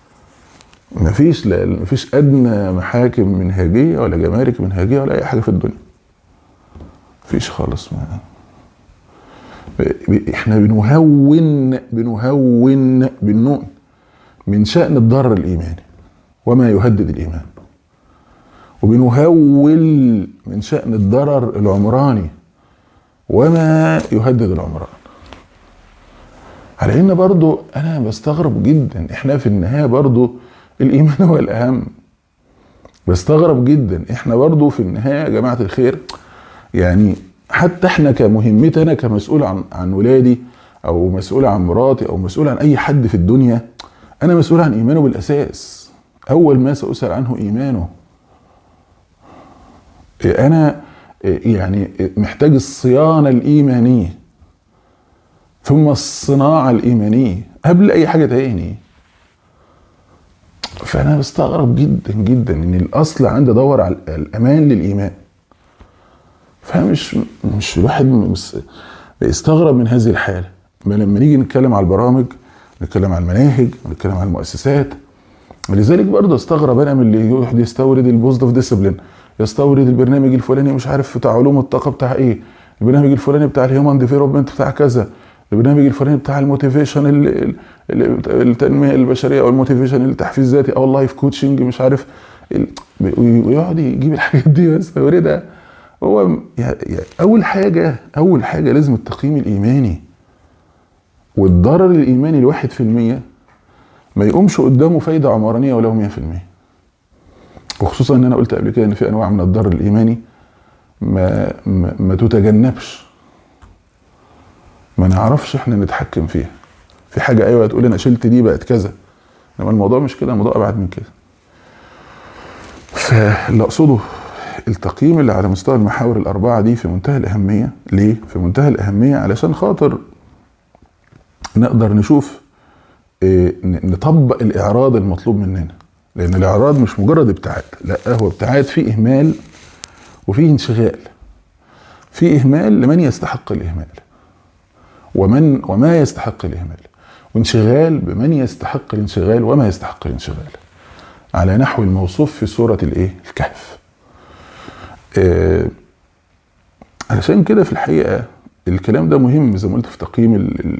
مفيش ادنى محاكم منهجيه ولا جمارك منهجيه ولا اي حاجه في الدنيا، مفيش خالص. احنا بنهون بالنون من شأن الضرر الايماني وما يهدد الايمان، وبنهول من شأن الضرر العمراني وما يهدد العمران. على ان برضو انا بستغرب جدا، احنا في النهاية برضو الايمان هو الاهم. بستغرب جدا احنا برضو في النهاية يا جماعة الخير، يعني حتى احنا كمهمتي انا كمسؤول عن ولادي او مسؤول عن مراتي او مسؤول عن اي حد في الدنيا، انا مسؤول عن ايمانه بالاساس. اول ما سأسأل عنه ايمانه. انا يعني محتاج الصيانة الايمانية ثم الصناعة الايمانية قبل اي حاجة تاني. فانا بستغرب جدا جدا ان الاصل عندي ادور على الامان للايمان. فمش الواحد بيستغرب من هذه الحالة. لما نيجي نتكلم على البرامج، نتكلم على المناهج، نتكلم على المؤسسات، ولذلك برضه استغرب انا من اللي يروح يستورد البوزيتيف ديسيبلين، يستورد البرنامج الفلاني مش عارف بتاع علوم الطاقه بتاع ايه، البرنامج الفلاني بتاع الهيومن ديفلوبمنت بتاع كذا، البرنامج الفلاني بتاع الموتيفيشن التنميه البشريه او الموتيفيشن التحفيز الذاتي او اللايف كوتشنج مش عارف، ويقعد يجيب الحاجات دي ويستوردها. هو اول حاجه لازم التقييم الايماني، والضرر الايماني الواحد في المية ما يقومش قدامه فايده عمرانيه ولو 100%. وخصوصا ان انا قلت قبل كده ان في انواع من الضرر الايماني ما تتجنبش، ما نعرفش احنا نتحكم فيها. في حاجه ايوه تقول انا شلت دي بقت كذا، انما الموضوع مش كده، الموضوع ابعد من كده. فاللي اقصده التقييم اللي على مستوى المحاور الاربعه دي في منتهى الاهميه. ليه في منتهى الاهميه؟ علشان خاطر نقدر نشوف نطبق الاعراض المطلوب مننا. لان الاعراض مش مجرد ابتعاد، لا هو ابتعاد فيه اهمال وفيه انشغال. فيه اهمال لمن يستحق الاهمال وما يستحق الاهمال، وانشغال بمن يستحق الانشغال وما يستحق الانشغال، على نحو الموصوف في سورة الكهف. علشان كده في الحقيقة الكلام ده مهم زي ما قلت في تقييم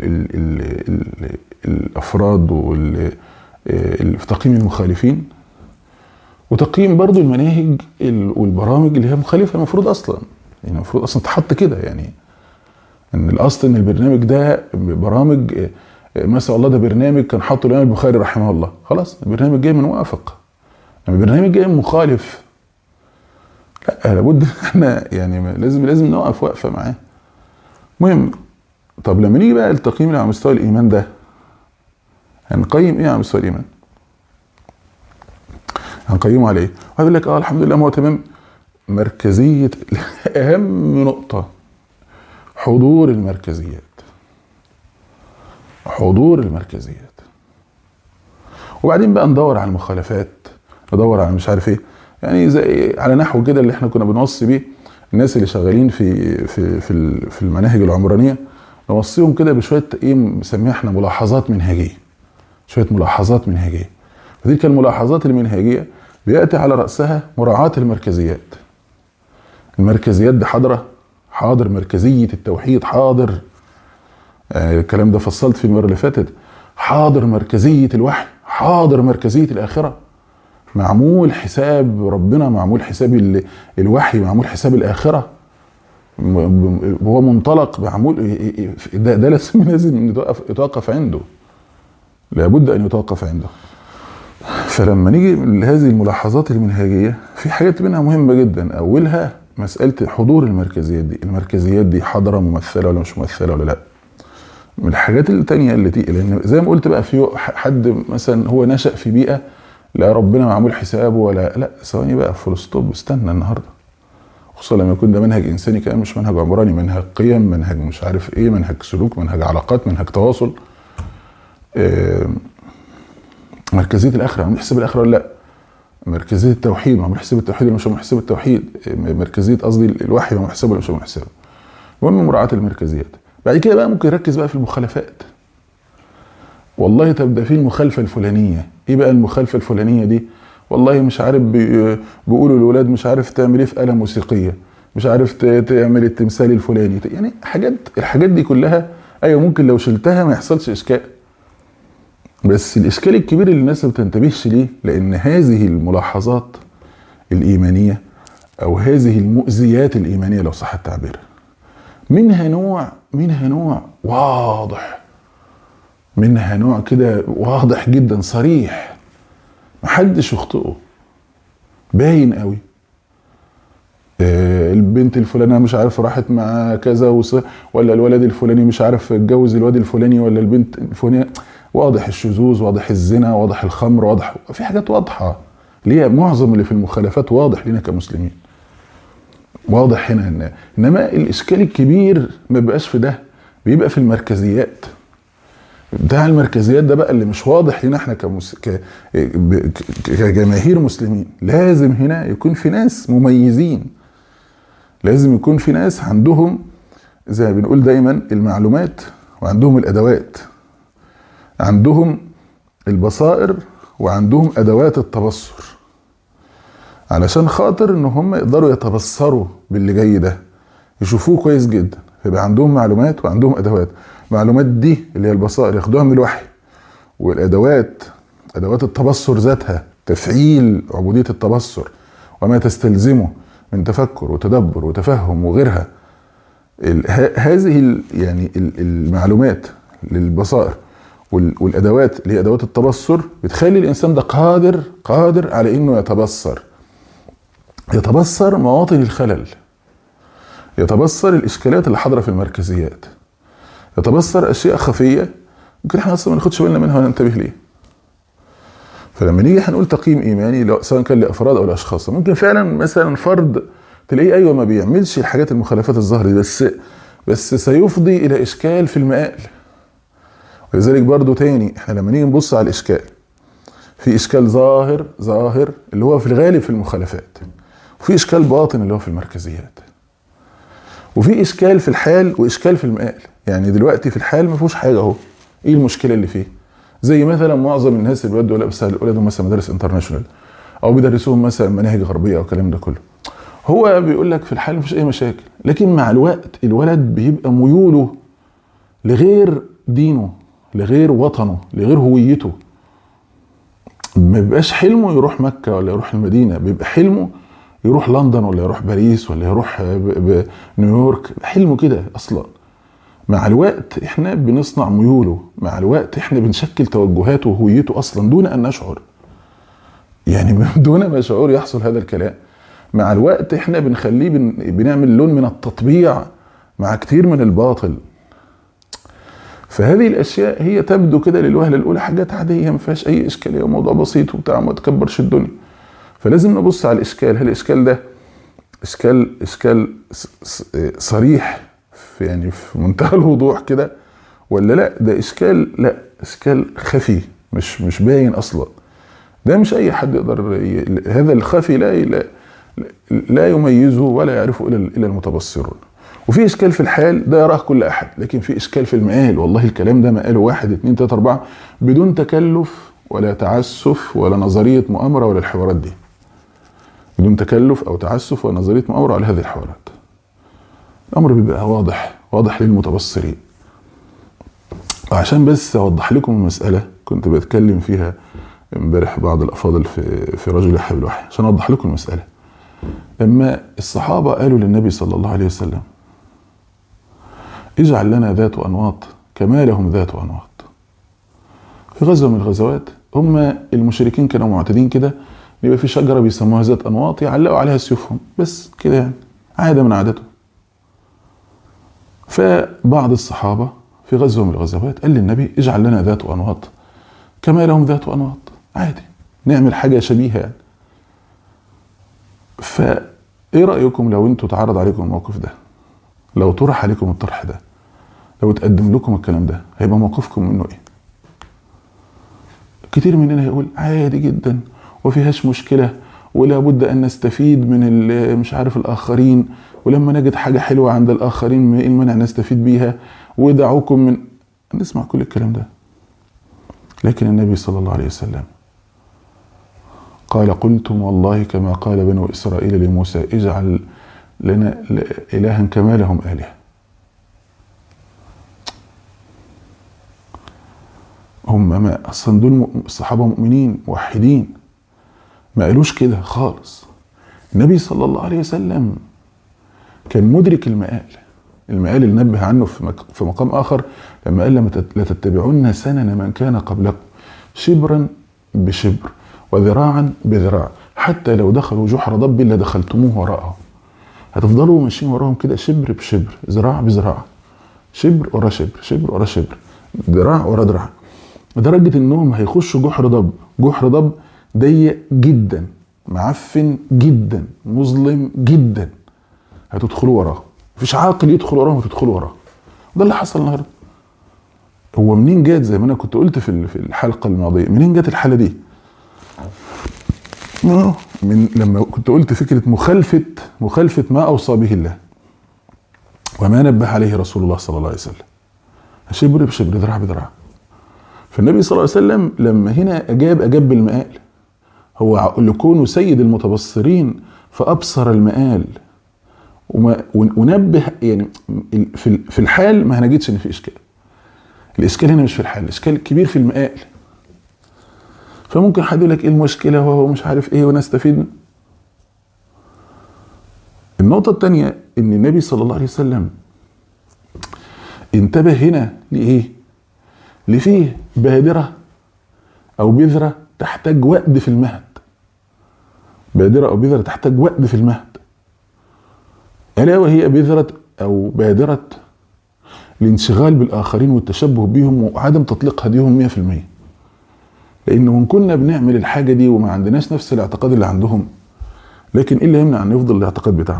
الافراد في تقييم المخالفين، وتقييم برضو المناهج والبرامج اللي هي مخالفة. المفروض اصلا تحط كده، يعني ان الاصل ان البرنامج ده برامج ما شاء الله ده برنامج كان حاطه الامام البخاري رحمه الله، خلاص البرنامج جاي من موافق. لما البرنامج جاي من مخالف، لا لابد احنا يعني لازم نقف وقفه معاه. مهم. طب لما نيجي بقى التقييم على مستوى الايمان ده، هنقيم ايه على مستوى الايمان؟ هنقيمه على ايه؟ هيقول لك الحمد لله ما هو تمام. مركزيه اهم نقطه حضور المركزيات. وبعدين بقى ندور على المخالفات، ندور على مش عارف ايه. يعني زي على نحو كده اللي احنا كنا بنوصي بيه الناس اللي شغالين في المناهج العمرانيه، نوصيهم كده بشويه ايه بنسميها احنا ملاحظات منهجيه، شويه ملاحظات منهجيه. فتلك الملاحظات المنهجيه بياتي على راسها مراعاه المركزيات. المركزيات دي حاضر مركزيه التوحيد، حاضر الكلام ده فصلت في المره اللي فاتت، حاضر مركزيه الوحي، حاضر مركزيه الاخره، معمول حساب ربنا، معمول حساب الوحي، معمول حساب الاخره، هو منطلق معمول ده لازم يتوقف عنده، لابد ان يتوقف عنده. فلما نيجي لهذه الملاحظات المنهجيه في حاجات منها مهمه جدا، اولها مساله حضور المركزيات دي. المركزيات دي حاضره ممثله ولا مش ممثله ولا لا؟ من الحاجات التانية لان زي ما قلت بقى في حد مثلا هو نشأ في بيئه لا ربنا معمول حسابه ولا لا، ثواني بقى، فول ستوب، استنى النهارده، خصوصا لما يكون ده منهج انساني كمان، مش منهج عمراني، منهج قيم، منهج مش عارف ايه، منهج سلوك، منهج علاقات، منهج تواصل. مركزيه الاخره معمول حساب الاخره ولا لا؟ مركزيه التوحيد معمول حساب التوحيد ولا مش معمول حساب التوحيد؟ مركزيه قصدي الوحي معمول حسابه ولا مش معمول حسابه؟ المهم مراعاه المركزيات. بعد كده بقى ممكن يركز بقى في المخالفات. والله طب ده في المخالفه الفلانيه، ايه بقى المخالفه الفلانيه دي؟ والله مش عارف بيقولوا الولاد مش عارف تعمل ايه في آلة موسيقيه، مش عارف تعمل التمثال الفلاني، يعني الحاجات دي كلها ايوه ممكن لو شلتها ما يحصلش اشكال. بس الاشكال الكبير اللي الناس ما بتنتبهش ليه، لان هذه الملاحظات الايمانيه او هذه المؤذيات الايمانيه لو صح التعبير، منها نوع واضح، منها نوع كده واضح جدا صريح محدش يخطئه، باين قوي. البنت الفلانيه مش عارف راحت مع كذا ولا الولد الفلاني مش عارف اتجوز الواد الفلاني ولا البنت الفلانيه، واضح الشذوذ، واضح الزنا، واضح الخمر، واضح في حاجات واضحه. ليه؟ معظم اللي في المخالفات واضح لنا كمسلمين، واضح هنا. انما الاشكال الكبير ما بيبقاش في ده، بيبقى في المركزيات. بتاع المركزيات ده بقى اللي مش واضح لنا احنا كجماهير مسلمين. لازم هنا يكون في ناس مميزين، لازم يكون في ناس عندهم زي ما بنقول دايما المعلومات وعندهم الادوات، عندهم البصائر وعندهم ادوات التبصر، علشان خاطر ان هم يقدروا يتبصروا باللي جاي ده، يشوفوه كويس جدا، فيبقى عندهم معلومات وعندهم ادوات. معلومات دي اللي هي البصائر ياخدوها من الوحي، والادوات ادوات التبصر ذاتها تفعيل عبودية التبصر وما تستلزمه من تفكر وتدبر وتفهم وغيرها. هذه يعني المعلومات للبصائر والادوات اللي هي ادوات التبصر بتخلي الانسان ده قادر على انه يتبصر مواطن الخلل، يتبصر الاشكالات اللي حاضره في المركزيات، يتبصر اشياء خفيه ممكن احنا اصلا ما ناخدش بالنا منها ولا ننتبه ليه. فلما نيجي هنقول تقييم ايماني سواء كان لافراد او لاشخاص، ممكن فعلا مثلا فرد تلاقيه ايوه ما بيعملش الحاجات المخالفات الظاهره دي، بس سيفضي الى اشكال في المآل. ولذلك برضو تاني احنا لما نيجي نبص على الاشكال، في اشكال ظاهر اللي هو في الغالب في المخالفات، وفي اشكال باطن اللي هو في المركزيات، وفي اشكال في الحال واشكال في المآل. يعني دلوقتي في الحال ما فيهوش حاجه اهو، ايه المشكله اللي فيه؟ زي مثلا معظم الناس اللي بيودوا اولادهم مثلا مدارس انترناشونال او بيدرسوهم مثلا مناهج غربيه او الكلام ده كله، هو بيقول لك في الحال مفيش اي مشاكل، لكن مع الوقت الولد بيبقى ميوله لغير دينه، لغير وطنه، لغير هويته. ما بيبقاش حلمه يروح مكه ولا يروح المدينه، بيبقى حلمه يروح لندن ولا يروح باريس ولا يروح نيويورك، حلمه كده اصلا. مع الوقت احنا بنصنع ميوله، مع الوقت احنا بنشكل توجهاته وهويته اصلا دون ان نشعر، يعني دون ما شعور يحصل هذا الكلام. مع الوقت احنا بنخليه بنعمل لون من التطبيع مع كتير من الباطل. فهذه الاشياء هي تبدو كده للوهله الاولى حاجات عاديه ما فيهاش اي اشكاليه وموضوع بسيط وبتاع، ما تكبرش الدنيا. فلازم نبص على الاشكال، هل الاشكال ده اشكال صريح يعني في منتهى الوضوح كده، ولا لا ده اشكال خفي مش باين اصلا، ده مش اي حد يقدر هذا الخفي لا يميزه ولا يعرفه الا المتبصرون. وفي اشكال في الحال ده يراه كل احد، لكن في اشكال في المقال. والله الكلام ده مقاله 1 2 3 4 بدون تكلف ولا تعسف ولا نظريه مؤامره ولا الحوارات دي، بدون تكلف او تعسف ولا نظريه مؤامره على هذه الحوارات. الامر بيبقى واضح للمتبصرين. وعشان بس اوضح لكم المساله كنت بتكلم فيها امبارح بعض الافاضل في رجل يحب الوحي، عشان اوضح لكم المساله. لما الصحابه قالوا للنبي صلى الله عليه وسلم اجعل لنا ذات انواط كما لهم ذات انواط، في غزوه من الغزوات هم المشركين كانوا معتادين كده، يبقى في شجره بيسموها ذات انواط يعلقوا عليها سيوفهم بس كده، يعني عاده من عادتهم. فبعض الصحابه في غزوه من الغزوات قال للنبي اجعل لنا ذات انواط كما لهم ذات انواط، عادي نعمل حاجه شبيهه يعني. فايه رايكم لو انتوا تعرض عليكم الموقف ده، لو طرح عليكم الطرح ده، لو تقدم لكم الكلام ده، هيبقى موقفكم منه ايه؟ كتير مننا هيقول عادي جدا وفيهاش مشكله، ولا بد ان نستفيد من مش عارف الاخرين، ولما نجد حاجه حلوه عند الاخرين ايه المانع نستفيد بيها، ودعوكم من نسمع كل الكلام ده. لكن النبي صلى الله عليه وسلم قال قلتم والله كما قال بنو إسرائيل لموسى اجعل لنا إلها كما لهم آلهة. هم ما أصلا دول الصحابة مؤمنين موحدين، ما قالوش كده خالص. النبي صلى الله عليه وسلم كان مدرك المقال اللي نبه عنه في مقام آخر لما قال لا تتبعون سنن من كان قبلكم شبرا بشبر وذراعا بذراع حتى لو دخلوا جحر ضب لدخلتموه وراءه. هتفضلوا ماشيين وراهم كده شبر بشبر، ذراع بذراع، شبر ورا شبر، شبر ورا شبر، ذراع ورا ذراع، لدرجة انهم هيخشوا جحر ضب ضيق جدا، معفن جدا، مظلم جدا، هتدخلوا وراه، مفيش عاقل يدخل وراهم وتدخلوا وراه. ده اللي حصل النهارده. هو منين جات زي ما انا كنت قلت في الحلقه الماضيه، منين جات الحاله دي؟ من لما كنت قلت فكره مخالفه ما اوصى به الله وما نبه عليه رسول الله صلى الله عليه وسلم، شبر بشبر، ذراع بذراع. فالنبي صلى الله عليه وسلم لما هنا اجاب بالمقال، هو لكونه سيد المتبصرين فابصر المقال ونبه، يعني في الحال ما هنجدش ان في اشكال. الاشكال هنا مش في الحال، الاشكال الكبير في المقال. فممكن حد يقول لك ايه المشكله وهو مش عارف ايه ونستفيد. النقطه الثانيه ان النبي صلى الله عليه وسلم انتبه هنا لايه؟ لفيه بادره او بذره تحتاج وقت في المهد، بادره او بذره تحتاج وقت في المهد، الا وهي بذره او بادره الانشغال بالاخرين والتشبه بهم وعدم تطليق هديهم 100%. لانه ان كنا بنعمل الحاجه دي وما عندناش نفس الاعتقاد اللي عندهم، لكن ايه اللي يمنع ان يفضل الاعتقاد بتاعهم؟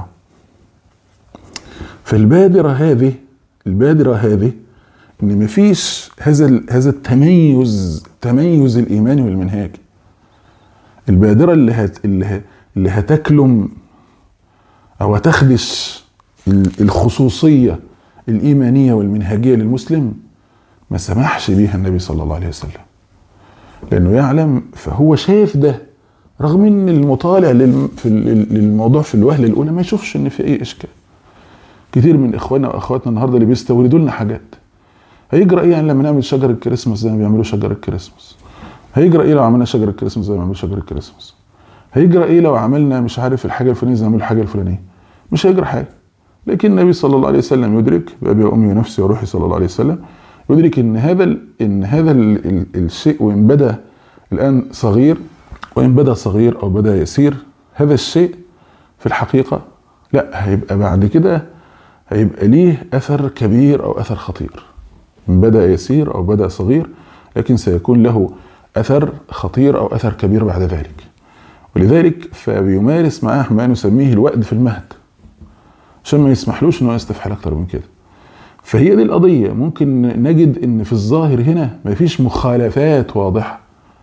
فالبادره هذه ان مفيش هذا التميز الايماني والمنهاجي. البادره اللي هتكلم او هتخدش الخصوصيه الايمانيه والمنهجيه للمسلم ما سمحش بيها النبي صلى الله عليه وسلم، لانه يعلم، فهو شايف ده رغم ان المطالع للموضوع في الوهله الاولى ما يشوفش ان في اي اشكال. كتير من اخواننا واخواتنا النهارده اللي بيستوردوا لنا حاجات، هيجرى ايه يعني لما نعمل شجر الكريسماس زي ما بيعملوا شجر الكريسماس؟ هيجرى ايه لو عملنا شجر الكريسماس زي ما بيعملوا شجر الكريسماس؟ هيجرى ايه لو عملنا مش عارف الحاجه الفلانيه زي ما بيعملوا الحاجه الفلانيه؟ مش هيجرى حاجه. لكن النبي صلى الله عليه وسلم يدرك بأبي وأمي ونفسي وروحي صلى الله عليه وسلم، يدرك ان هذا الشيء وان بدا الان صغير، وان بدا صغير او بدا يسير، هذا الشيء في الحقيقه لا، هيبقى بعد كده هيبقى ليه اثر كبير او اثر خطير. ان بدا يسير او بدا صغير، لكن سيكون له اثر خطير او اثر كبير بعد ذلك. ولذلك فبيمارس معاه ما نسميه الوأد في المهد، عشان ما يسمحلوش انه يستفحل اكتر من كده. فهي دي القضية. ممكن نجد ان في الظاهر هنا مفيش مخالفات واضحة،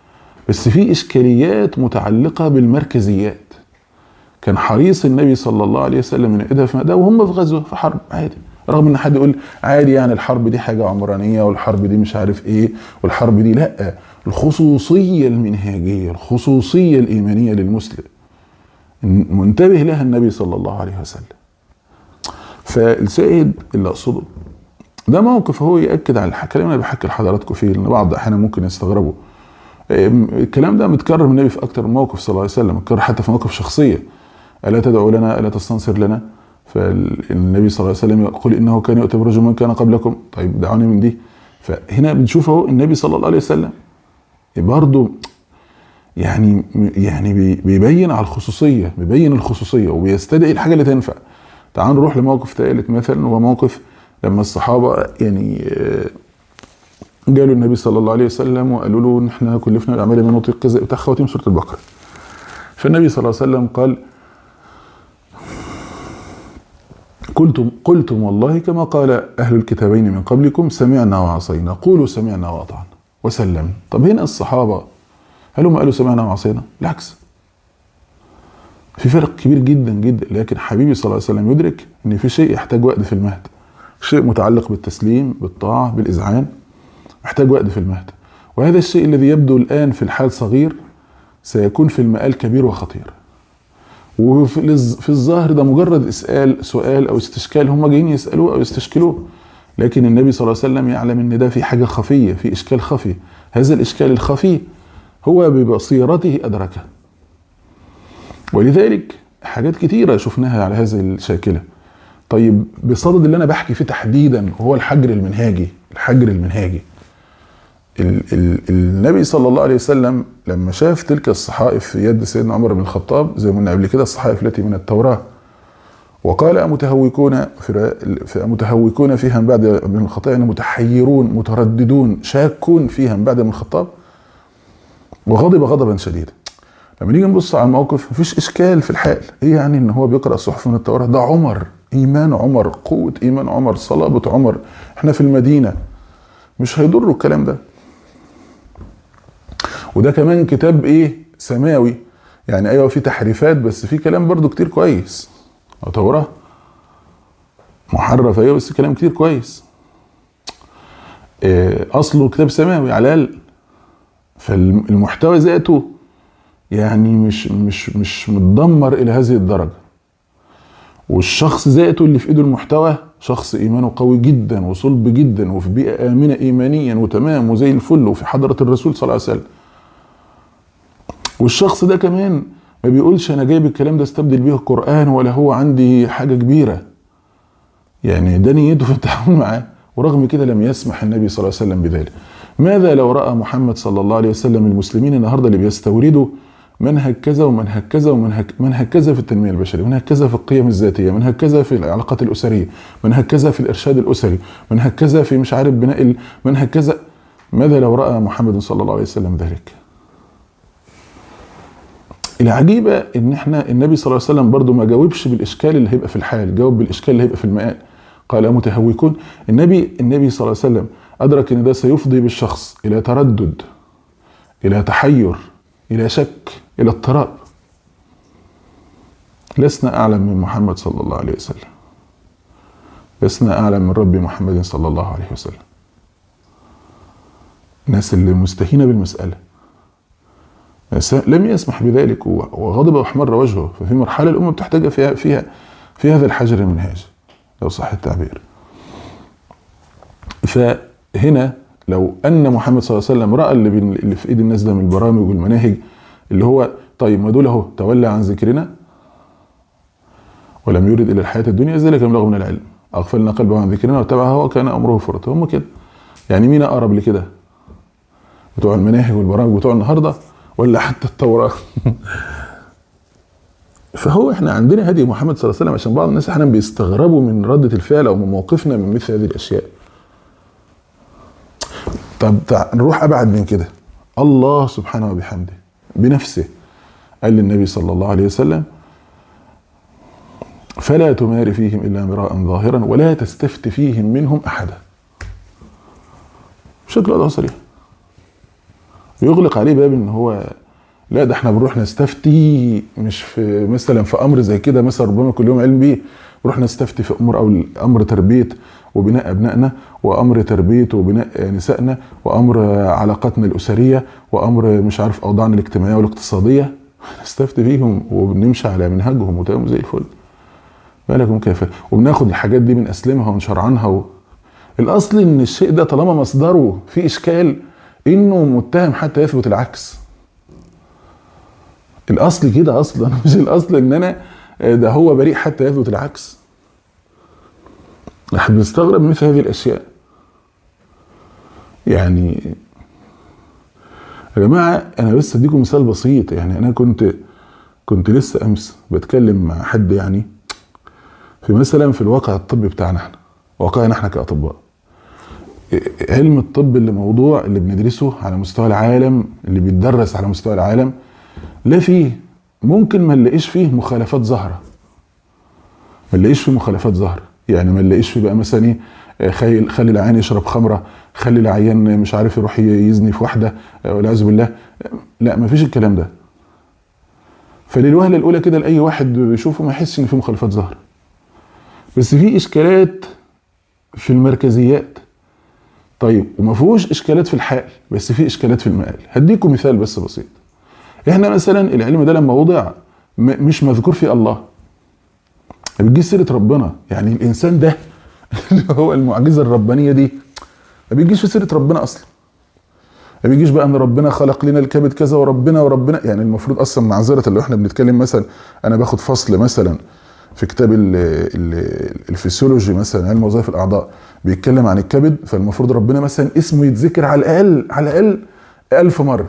بس في إشكاليات متعلقة بالمركزيات. كان حريص النبي صلى الله عليه وسلم من إيدها في ده وهم في غزوة في حرب عادي، رغم ان حد يقول عادي يعني الحرب دي حاجة عمرانية والحرب دي مش عارف ايه والحرب دي لا، الخصوصية المنهاجية الخصوصية الإيمانية للمسلم منتبه لها النبي صلى الله عليه وسلم. فالسائد اللي أقصده ده موقف هو يأكد على الكلام اللي بحكي لحضراتكم فيه، لأن بعض أحيانا ممكن يستغربوا الكلام ده متكرر من النبي في أكتر من موقف صلى الله عليه وسلم، متكرر حتى في مواقف شخصية. ألا تدعو لنا ألا تستنصر لنا، فالنبي صلى الله عليه وسلم يقول إنه كان يؤتى برجل من كان قبلكم، طيب دعوني من دي. فهنا بنشوف اهو النبي صلى الله عليه وسلم برضه يعني بيبين على الخصوصية، بيبين الخصوصية وبيستدعي الحاجة اللي تنفع. تعالوا نروح لموقف ثالث مثلا، هو موقف لما الصحابة يعني جالوا النبي صلى الله عليه وسلم وقالوا له ان احنا كلفنا الاعمال ما نطيق كذا بتاع خواتيم سورة البقرة. فالنبي صلى الله عليه وسلم قال قلتم والله كما قال اهل الكتابين من قبلكم سمعنا وعصينا، قولوا سمعنا واطعنا وسلمنا. طب هنا الصحابة هل هم قالوا سمعنا وعصينا؟ بالعكس، في فرق كبير جدا جدا. لكن حبيبي صلى الله عليه وسلم يدرك ان في شيء يحتاج وقت في المهد، شيء متعلق بالتسليم بالطاعة بالإذعان محتاج وقت في المهد، وهذا الشيء الذي يبدو الآن في الحال صغير سيكون في المآل كبير وخطير. وفي الظاهر ده مجرد سؤال أو استشكال هم جايين يسألوه أو يستشكلوه، لكن النبي صلى الله عليه وسلم يعلم ان ده في حاجة خفية، في إشكال خفي. هذا الإشكال الخفي هو ببصيرته أدركه، ولذلك حاجات كتيرة شفناها على هذه الشاكلة. طيب بصدد اللي أنا بحكي فيه تحديدا هو الحجر المنهاجي. الحجر المنهاجي النبي صلى الله عليه وسلم لما شاف تلك الصحائف في يد سيدنا عمر بن الخطاب زي ما قلنا قبل كده، الصحائف التي من التوراة، وقال أمتهوكون فيها من بعد ابن الخطاب، يعني متحيرون مترددون شاكون فيها من بعد ابن الخطاب، وغضب غضبا شديدا. لما نيجي نبص على الموقف مفيش إشكال في الحال، إيه يعني إن هو بيقرأ صحف من التوراة؟ ده عمر، إيمان عمر، قوة إيمان عمر، صلابة عمر، إحنا في المدينة، مش هيضروا الكلام ده. وده كمان كتاب إيه؟ سماوي، يعني أيوة في تحريفات بس في كلام برضو كتير كويس. توراة محرف أيوة بس كلام كتير كويس. أصله كتاب سماوي على الأقل، فالمحتوى ذاته يعني مش متدمر إلى هذه الدرجة. والشخص ذاته اللي في إيده المحتوى شخص إيمانه قوي جدا وصلب جدا وفي بيئة آمنة إيمانيا وتمام وزي الفل وفي حضرة الرسول صلى الله عليه وسلم. والشخص ده كمان ما بيقولش أنا جايب الكلام ده استبدل بيه القرآن ولا هو عندي حاجة كبيرة، يعني ده نيته في التعامل معاه. ورغم كده لم يسمح النبي صلى الله عليه وسلم بذلك. ماذا لو رأى محمد صلى الله عليه وسلم المسلمين النهاردة اللي بيستوردوا منهج كذا ومنهج كذا ومنهج كذا في التنمية البشرية، منهج كذا في القيم الذاتية، منهج كذا في العلاقات الأسرية، منهج كذا في الإرشاد الأسري، منهج كذا في مش عارف بناء منهج كذا. ماذا لو رأى محمد صلى الله عليه وسلم ذلك؟ العجيبة ان احنا النبي صلى الله عليه وسلم برضو ما جاوبش بالإشكال اللي هيبقى في الحال، جاوب بالإشكال اللي هيبقى في المآل. قال متهوكون. النبي صلى الله عليه وسلم أدرك ان ده سيفضي بالشخص إلى تردد، إلى تحير، إلى شك، إلى اضطراب. لسنا أعلم من محمد صلى الله عليه وسلم، لسنا أعلم من رب محمد صلى الله عليه وسلم. الناس اللي مستهينة بالمسألة لم يسمح بذلك وغضب واحمر وجهه. ففي مرحلة الأمة بتحتاج فيها في هذا الحجر المنهاج لو صح التعبير. فهنا لو أن محمد صلى الله عليه وسلم رأى اللي في إيد الناس ده من البرامج والمناهج اللي هو طيب ما دول اهو تولى عن ذكرنا ولم يرد إلى الحياة الدنيا ذلك مبلغ من العلم، أغفلنا قلبه عن ذكرنا واتبع هواه وكان أمره فرطا. هم كده يعني مين أقرب لكده؟ بتوع المناهج والبرامج بتوع النهارده ولا حتى التوراة؟ فهو احنا عندنا هدي محمد صلى الله عليه وسلم، عشان بعض الناس احنا بيستغربوا من ردة الفعل او من موقفنا من مثل هذه الاشياء. طب نروح ابعد من كده. الله سبحانه وبحمده بنفسه قال للنبي صلى الله عليه وسلم فلا تمار فيهم الا مراء ظاهرا ولا تستفت فيهم منهم احدا، بشكل واضح صريح. ويغلق عليه باب ان هو لا ده احنا بنروح نستفتي مش في مثلا في امر زي كده مثلا ربما كل يوم علم بيه، بنروح نستفتي في امور او امر تربيه وبناء ابنائنا، وامر تربيه وبناء نسائنا، وامر علاقاتنا الاسريه، وامر مش عارف اوضاعنا الاجتماعيه والاقتصاديه، نستفتي فيهم وبنمشي على منهجهم وتمام زي الفل. بالكم كيف؟ وبناخد الحاجات دي بنأسلمها ونشرعنها الاصل ان الشيء ده طالما مصدره فيه اشكال انه متهم حتى يثبت العكس. الاصل كده اصلا، مش الاصل ان انا ده هو بريء حتى يثبت العكس. احنا بنستغرب مثل هذه الاشياء. يعني يا جماعه انا بس اديكم مثال بسيط. يعني انا كنت لسه امس بتكلم مع حد يعني في مثلا في الواقع الطبي بتاعنا احنا، واقعنا احنا كاطباء. علم الطب اللي موضوع اللي بندرسه على مستوى العالم، اللي بيتدرس على مستوى العالم، لا فيه ممكن ما نلاقيش فيه مخالفات ظاهره. ما نلاقيش فيه مخالفات ظاهره، يعني ما نلاقيش فيه بقى مثلا ايه خلي العيان يشرب خمره، خلي العيان مش عارف يروح يزني في واحده والعياذ بالله. لا ما فيش الكلام ده. فللوهله الاولى كده لاي واحد بيشوفه ما يحسش ان فيه مخالفات ظاهره. بس في اشكالات في المركزيات. طيب وما فيهوش اشكالات في الحال، بس في اشكالات في المقال. هديكم مثال بس بسيط. احنا مثلا العلم ده لما وضع مش مذكور فيه الله، ما بتجيش سيره ربنا. يعني الانسان ده اللي هو المعجزه الربانيه دي ما بيجيش في سيره ربنا اصلا. ما بيجيش بقى ان ربنا خلق لنا الكبد كذا وربنا يعني المفروض اصلا معذره اللي احنا بنتكلم مثلا انا باخد فصل مثلا في كتاب الفسيولوجي مثلا علم وظائف الاعضاء بيتكلم عن الكبد، فالمفروض ربنا مثلا اسمه يتذكر على الاقل 1000 مره.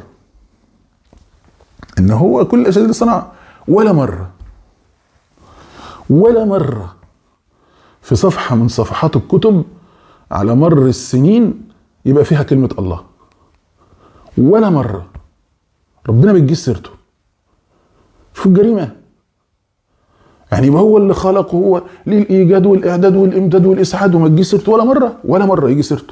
ان هو كل الاشياء اللي صنعها ولا مره في صفحه من صفحات الكتب على مر السنين يبقى فيها كلمه الله. ولا مره ربنا ما بتجيش سيرته. شوف الجريمه. يعني يبقى هو اللي خلق وهو ليه الايجاد والاعداد والامداد والاسعاد وما تجيش سيرته ولا مره يجي سيرته.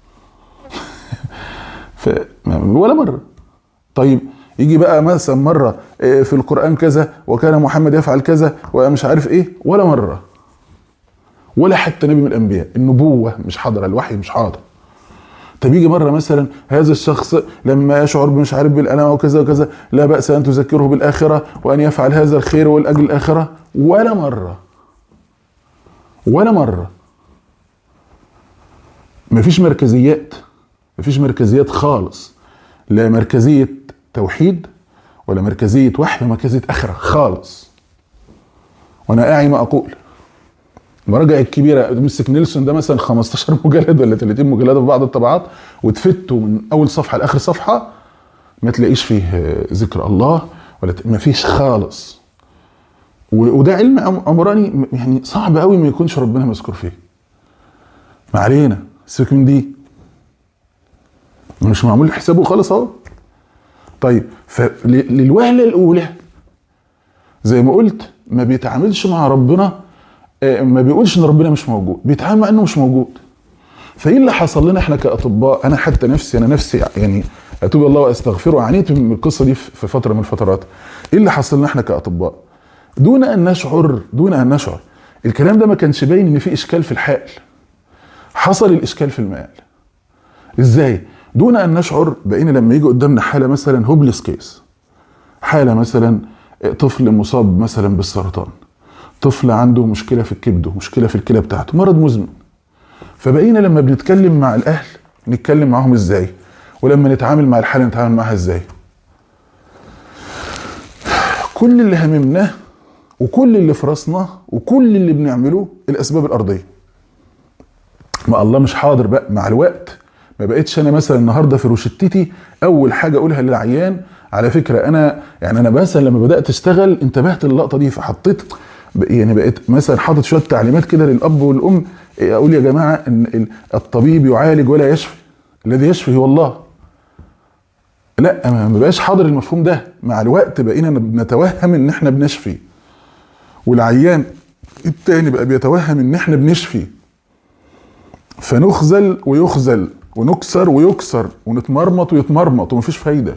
ولا مره. طيب يجي بقى مثلا مره في القران كذا وكان محمد يفعل كذا ومش عارف ايه، ولا مره. ولا حتى نبي من الانبياء النبوه مش حاضره، الوحي مش حاضر. طب يجي مره مثلا هذا الشخص لما يشعر مش عارف بالالم وكذا وكذا لا باس ان تذكره بالاخره وان يفعل هذا الخير والاجل الاخره. ولا مره. مفيش مركزيات خالص. لا مركزيه توحيد ولا مركزيه وحي ولا مركزيه اخره خالص. وانا اعي ما اقول. المراجع الكبيره مسك نيلسون ده مثلا 15 مجلد ولا 30 مجلد في بعض الطبعات وتفته من اول صفحه لاخر صفحه ما تلاقيش فيه ذكر الله ولا ما فيش خالص. وده علم عمراني يعني صعب قوي ما يكونش ربنا مذكور فيه. ما علينا سيبك من دي، مش معمول حسابه خالص اهو. طيب فللوهله الاولى زي ما قلت ما بيتعاملش مع ربنا، ما بيقولش ان ربنا مش موجود، بيتعامل مع انه مش موجود. فايه اللي حصل لنا احنا كاطباء؟ انا حتى نفسي يعني اتوب الله واستغفره، عانيت من القصه دي في فتره من الفترات. ايه اللي حصل لنا احنا كاطباء دون ان نشعر الكلام ده ما كانش باين ان في اشكال في الحال. حصل الاشكال في المقال. ازاي؟ دون ان نشعر بقينا لما يجي قدامنا حاله مثلا هوبلس كيس، حاله مثلا طفل مصاب مثلا بالسرطان، طفل عنده مشكله في الكبد ومشكله في الكلى بتاعته، مرض مزمن. فبقينا لما بنتكلم مع الاهل نتكلم معاهم ازاي، ولما نتعامل مع الحاله نتعامل معاها ازاي. كل اللي هممناه وكل اللي في راسنا وكل اللي بنعمله الاسباب الارضيه. ما الله مش حاضر بقى مع الوقت. ما بقيتش انا مثلا النهارده في روشتتي اول حاجه اقولها للعيان على فكره انا مثلا لما بدات اشتغل انتبهت للقطه دي فحطيت يعني بقيت مثلا حاطط شويه تعليمات كده للاب والام، اقول يا جماعه ان الطبيب يعالج ولا يشفي، الذي يشفي هو الله. لا ما بقاش حاضر المفهوم ده. مع الوقت بقينا نتوهم ان احنا بنشفي، والعيان التاني بقى بيتوهم ان احنا بنشفي، فنخذل ونكسر ويكسر ونتمرمط ويتمرمط ومفيش فايده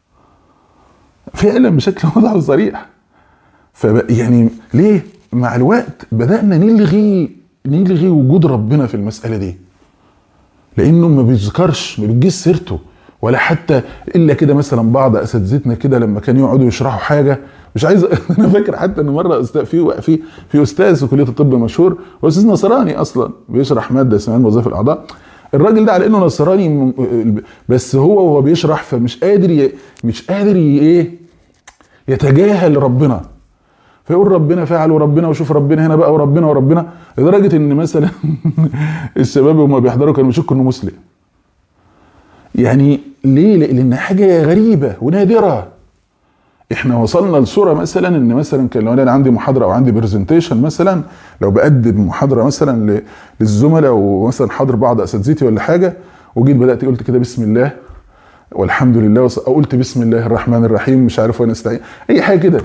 فعلا بشكل واضح وصريح. يعني ليه مع الوقت بدأنا نلغي وجود ربنا في المسألة دي، لانه ما بيذكرش، ما بيجيش سيرته، ولا حتى الا كده مثلا بعض اساتذتنا كده لما كانوا يقعدوا يشرحوا حاجه مش عايز انا فاكر حتى ان مره في استاذ في كليه الطب مشهور، هو استاذ نصراني اصلا بيشرح ماده اسمها وظائف الاعضاء. الراجل ده على انه نصراني بس هو بيشرح فمش قادر يتجاهل ربنا، فيقول ربنا فعل وربنا وشوف ربنا هنا بقى وربنا لدرجه ان مثلا الشباب وهم بيحضروا كانوا بيشكوا انه مسلم. يعني ليه؟ لان حاجه غريبه ونادره. احنا وصلنا لصوره مثلا ان مثلا كان لو انا عندي محاضره او عندي برزنتيشن مثلا، لو بقدم محاضره مثلا للزملاء ومثلا حاضر بعض اساتذتي ولا حاجه، وجيت بدات قلت كده بسم الله والحمد لله او قلت بسم الله الرحمن الرحيم مش عارف وانا استعين اي حاجه كده،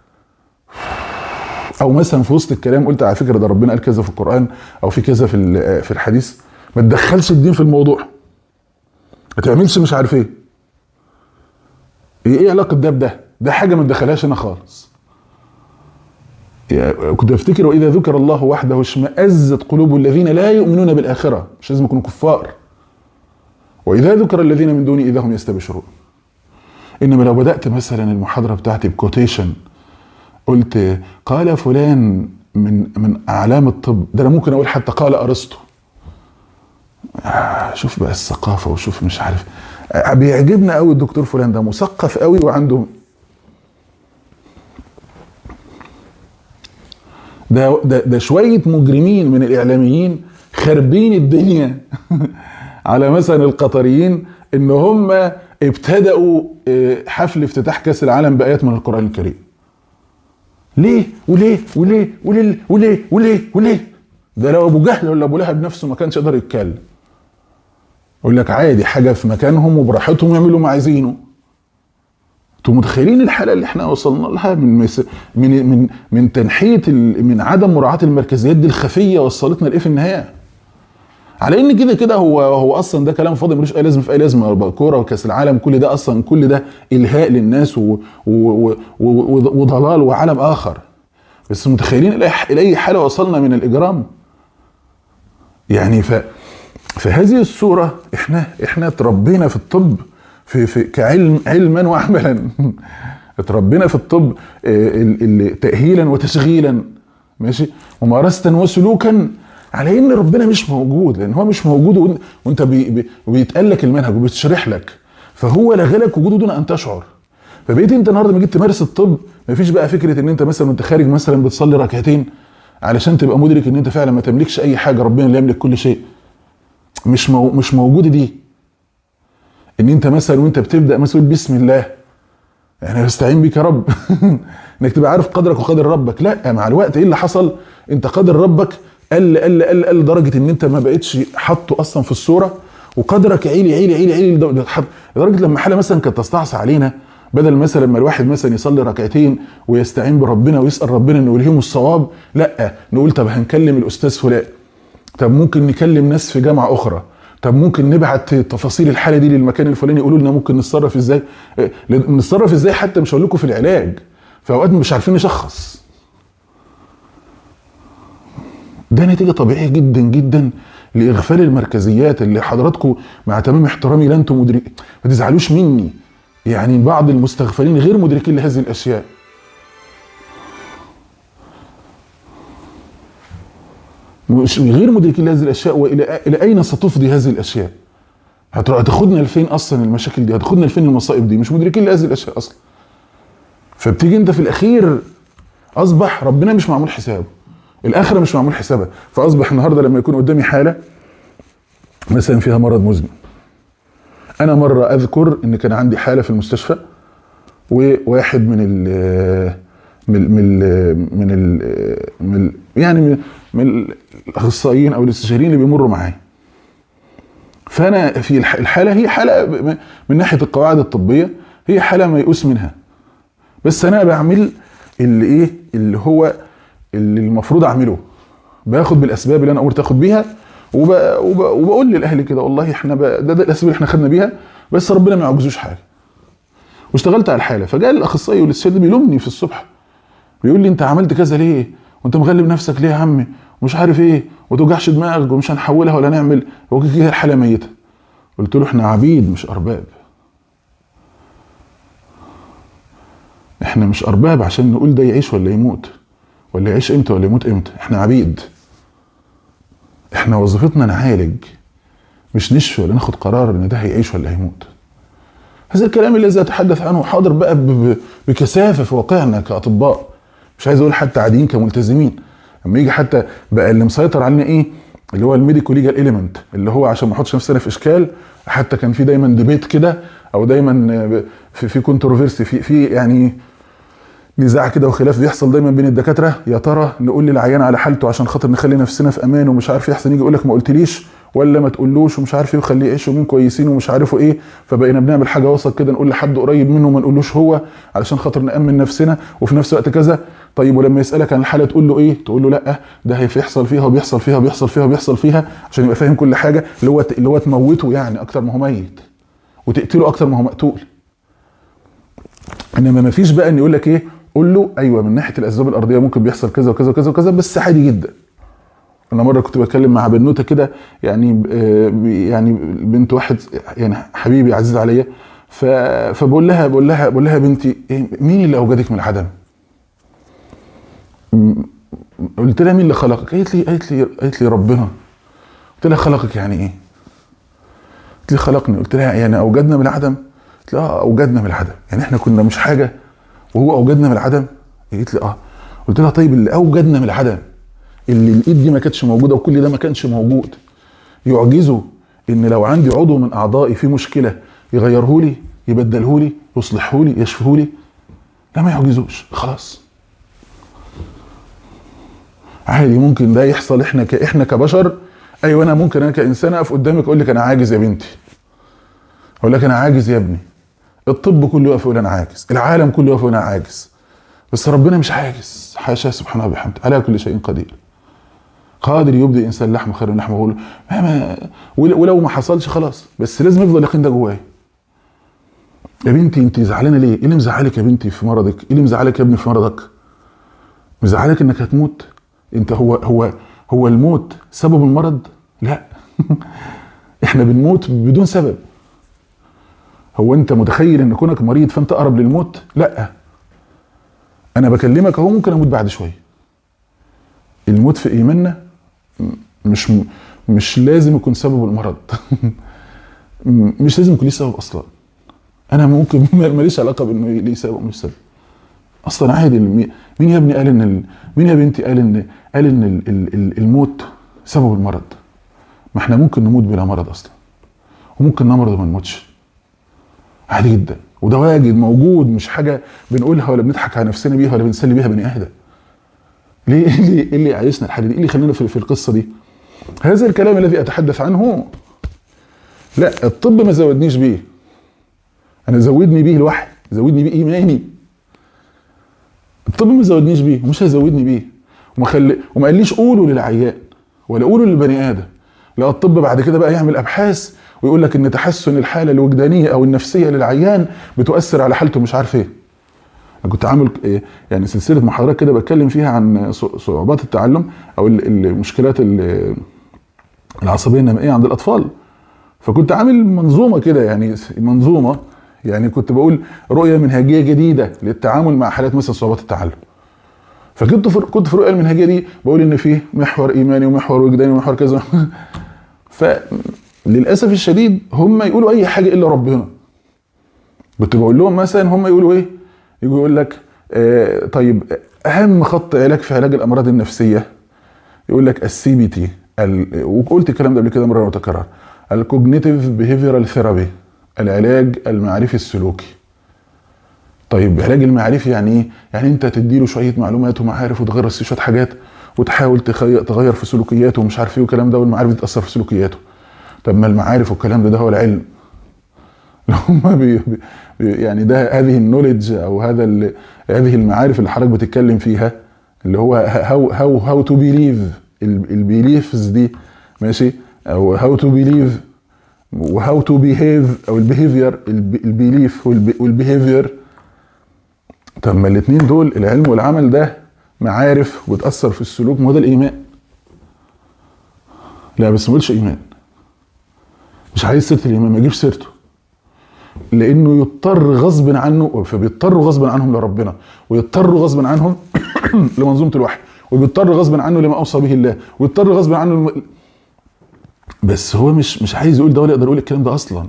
او مثلا في وسط الكلام قلت على فكره ده ربنا قال كذا في القران او في كذا في الحديث، ما تدخلش الدين في الموضوع، ما تعملش مش عارف ايه علاقه ده بده؟ ده حاجه ما تدخلهاش انا خالص. كنت افتكر واذا ذكر الله وحده اشمئزت قلوب الذين لا يؤمنون بالاخره، مش لازم يكونوا كفار. واذا ذكر الذين من دونه اذا هم يستبشرون. انما لو بدات مثلا المحاضره بتاعتي بكوتيشن قلت قال فلان من اعلام الطب، ده انا ممكن اقول حتى قال ارسطو. شوف بقى الثقافه وشوف مش عارف، بيعجبنا قوي الدكتور فلان ده مثقف قوي وعنده ده شويه مجرمين من الاعلاميين خاربين الدنيا على مثلا القطريين ان هم ابتدأوا حفل افتتاح كاس العالم بايات من القران الكريم. ليه وليه وليه وليه وليه وليه وليه؟ ده لو ابو جهل ولا ابو لهب نفسه ما كانش يقدر يتكلم. يقول لك عادي حاجه في مكانهم وبراحتهم يعملوا ما عايزينه. انتوا متخيلين الحاله اللي احنا وصلنا لها من تنحيه من عدم مراعاه المركزيات دي الخفيه وصلتنا لايه في النهايه؟ على ان كده هو اصلا ده كلام فاضي ملوش اي لازمه في اي لازمه. كوره وكاس العالم كل ده اصلا كل ده الهاء للناس وضلال وعالم اخر. بس متخيلين الى اي حاله وصلنا من الاجرام؟ يعني فهذه الصوره احنا اتربينا في الطب في كعلم علما وعملا اتربينا في الطب تاهيلا وتشغيلا ماشي ممارسه وسلوكا على ان ربنا مش موجود، لان هو مش موجود وانت بيتقال لك المنهج وبيتشرح لك، فهو لغلك وجوده دون ان تشعر. فبقيت انت النهارده لما جيت تمارس الطب مفيش بقى فكره ان انت مثلا وانت خارج مثلا بتصلي ركعتين علشان تبقى مدرك ان انت فعلا ما تملكش اي حاجه، ربنا اللي يملك كل شيء. مش موجوده دي. ان انت مثلا وانت بتبدا مثلا بسم الله يعني استعين بك يا رب انك تبقى عارف قدرك وقدر ربك. لا، مع الوقت ايه اللي حصل؟ انت قدر ربك قل لدرجه ان انت ما بقتش حاطه اصلا في الصوره، وقدرك عيلي لدرجه لما حاله مثلا كانت تستعصي علينا، بدل مثلا لما الواحد مثلا يصلي ركعتين ويستعين بربنا ويسال ربنا انه يلهمه الصواب، لا نقول طب هنكلم الاستاذ فلان، طب ممكن نكلم ناس في جامعه اخرى، طب ممكن نبعت تفاصيل الحاله دي للمكان الفلاني يقولوا لنا ممكن نتصرف ازاي حتى مش هقول لكم في العلاج، في اوقات مش عارفين نشخص. ده نتيجه طبيعيه جدا جدا لاغفال المركزيات اللي حضراتكم مع تمام احترامي لا انتم مدركين، ما تزعلوش مني، يعني بعض المستغفلين غير مدركين لهذه الاشياء. غير مدركين لهذه الاشياء، والى اين ستفضي هذه الاشياء؟ هتاخدنا لفين اصلا المشاكل دي؟ هتاخدنا لفين المصائب دي؟ مش مدركين لهذه الاشياء اصلا. فبتيجي انت في الاخير اصبح ربنا مش معمول حسابه، الاخره مش معمول حسابها، فاصبح النهارده لما يكون قدامي حاله مثلا فيها مرض مزمن. انا مره اذكر ان كان عندي حاله في المستشفى، وواحد من الاخصائيين او الاستشاريين اللي بيمروا معايا. فانا في الحاله هي حاله من ناحيه القواعد الطبيه هي حاله ميؤوس منها، بس انا بعمل اللي هو اللي المفروض اعمله، باخد بالاسباب اللي انا امرت اخد بيها، وبقول للاهل كده والله احنا ده الاسباب اللي احنا خدنا بيها، بس ربنا ما يعجزوش حاجه. واشتغلت على الحاله. فجاء الاخصائي والاستشاري ده بيلومني في الصبح، بيقول لي انت عملت كذا ليه؟ وانت مغلب نفسك ليه يا عمي؟ ومش عارف ايه، وما توجعش دماغك ومش هنحولها ولا نعمل، هو كده الحاله ميته. قلت له احنا عبيد مش ارباب. احنا مش ارباب عشان نقول ده يعيش ولا يموت، ولا يعيش امتى ولا يموت امتى. احنا عبيد. احنا وظيفتنا نعالج، مش نشفي ولا ناخد قرار ان ده هيعيش ولا هيموت. هذا الكلام الذي اتحدث عنه حاضر بقى بكثافه في واقعنا كاطباء، مش عايز اقول حتى عاديين كملتزمين. لما يجي حتى بقى اللي مسيطر علينا ايه؟ اللي هو الميديكو ليجال اليمنت، اللي هو عشان ما احطش نفسنا في اشكال. حتى كان في دايما ديبيت كده، او دايما في كونتروفيرسي، في يعني نزاع كده وخلاف بيحصل دايما بين الدكاتره. يا ترى نقول للعيان على حالته عشان خاطر نخلي نفسنا في امان ومش عارف يحسن، يجي يقول لك ما قلتليش، ولا ما تقولوش ومش عارف ايه وخليه يعيش يومين كويسين ومش عارفه ايه. فبقينا بنعمل حاجه وسط كده، نقول لحد قريب منه ما نقولوش هو علشان خاطر نامن نفسنا، وفي نفس الوقت كذا. طيب ولما يسالك عن الحاله تقول له ايه؟ تقول له لا ده هيحصل فيها وبيحصل فيها وبيحصل فيها وبيحصل فيها، عشان يبقى فاهم كل حاجه. اللي هو تموته يعني اكتر ما هو ميت، وتقتله اكتر ما هو مقتول. انما ما فيش بقى ان يقول لك ايه؟ قول له ايوه من ناحيه الاسباب الارضيه ممكن بيحصل كذا وكذا وكذا وكذا، بس عادي جدا. انا مره كنت بتكلم مع بنوته كده، يعني بنت واحد يعني حبيبي عزيز عليا، فبقول لها بنتي إيه مين اللي اوجدك من العدم؟ قلت لها مين اللي خلقك؟ قالت لي ربنا. قلت لها خلقك يعني ايه؟ قلت لي خلقني. قلت لها يعني اوجدنا من العدم؟ قلت لها اوجدنا من العدم، يعني احنا كنا مش حاجه وهو اوجدنا من العدم؟ قالت لي اه. قلت لها طيب اللي اوجدنا من العدم، اللي الايد دي ما كانتش موجوده وكل ده ما كانش موجود، يعجزه ان لو عندي عضو من اعضائي فيه مشكله يغيره لي، يبدله لي، يصلحه لي، يشفيه لي؟ لا ما يعجزوش. خلاص عادي ممكن ده يحصل. احنا كبشر، ايوه انا ممكن انا كانسان اقف قدامك اقول لك انا عاجز يا بنتي، اقول لك انا عاجز يا ابني. الطب كله يقف يقول انا عاجز، العالم كله يقف يقول انا عاجز، بس ربنا مش عاجز. حاشا سبحانه وبحمده، على كل شيء قدير. قادر يبدي انسان لحم خير من لحمه. ولو ما حصلش خلاص، بس لازم يفضل يقين ده جوايا. يا بنتي انت زعلانه ليه؟ ايه اللي مزعلك يا بنتي في مرضك؟ ايه اللي مزعلك يا ابني في مرضك؟ مزعلك انك هتموت؟ انت هو الموت سبب المرض؟ لا احنا بنموت بدون سبب. هو انت متخيل ان كونك مريض فانت اقرب للموت؟ لا، انا بكلمك اهو ممكن اموت بعد شويه. الموت في ايماننا مش لازم يكون سبب المرض مش لازم يكون ليه سبب اصلا. انا ممكن ماليش علاقه بانه ليه سبب ومش سبب اصلا، عادي. مين يا ابني قال مين يا بنتي قال ان الموت سبب المرض؟ ما احنا ممكن نموت بلا مرض اصلا، وممكن نمرض وما نموتش عادي جدا. وده واجد موجود، مش حاجه بنقولها ولا بنضحك على نفسنا بيها ولا بنسلي بيها بني ادم. ليه اللي عايشنا الحاجه دي؟ ايه اللي خلينا في القصه دي؟ هذا الكلام الذي اتحدث عنه لا الطب ما زودنيش بيه، انا زودني بيه الوحي، زودني بيه ايماني. الطب ما زودنيش بيه ومش هيزودني بيه، وما قاليش قولوا للعيان ولا قولوا للبني ادم. لا الطب بعد كده بقى يعمل ابحاث ويقول لك ان تحسن الحاله الوجدانيه او النفسيه للعيان بتؤثر على حالته مش عارف ايه. انا كنت عامل يعني سلسله محاضرات كده بتكلم فيها عن صعوبات التعلم او المشكلات العصبيه النمائيه عند الاطفال. فكنت عامل منظومه كده، يعني كنت بقول رؤيه منهجيه جديده للتعامل مع حالات مثلا صعوبات التعلم. فكنت في الرؤيه المنهجيه دي بقول ان فيه محور ايماني ومحور وجداني ومحور كذا فللاسف الشديد هم يقولوا اي حاجه الا ربنا. كنت بقول لهم مثلا هم يقولوا ايه؟ يقول لك طيب اهم خط علاج في علاج الامراض النفسيه يقول لك السي بي تي، وقلت الكلام ده قبل كده مره متكرر، الكوجنيتيف بيهيفيرال ثيرابي، العلاج المعرفي السلوكي. طيب العلاج المعرفي يعني ايه؟ يعني انت تديله شويه معلومات ومعارف وتغير شويه حاجات وتحاول تغير في سلوكياته ومش عارف ايه والكلام ده، والمعارف تاثر في سلوكياته. طب ما المعارف والكلام ده هو العلم. هم يعني ده هذه النوليدج او هذه المعارف اللي حضرتك بتتكلم فيها اللي هو هاو تو بيليف، البيليفز دي ماشي، او هاو تو بيليف وهاو تو بيهيف، او البيهيفير، البيليف والبيهيفير. طب ما الاثنين دول العلم والعمل ده معارف وتأثر في السلوك، ما هو ده الايمان. لا بس ما قلتش ايمان، مش عايز سيره الايمان، ما اجيبش سيرته، لانه يضطر غصب عنه، فبيضطروا غصب عنهم لربنا، ويضطروا غصب عنهم لمنظومه الوحي، وبيضطر غصب عنه لما اوصى به الله، ويضطر غصب عنه بس هو مش عايز يقول ده ولا يقدر يقول الكلام ده اصلا.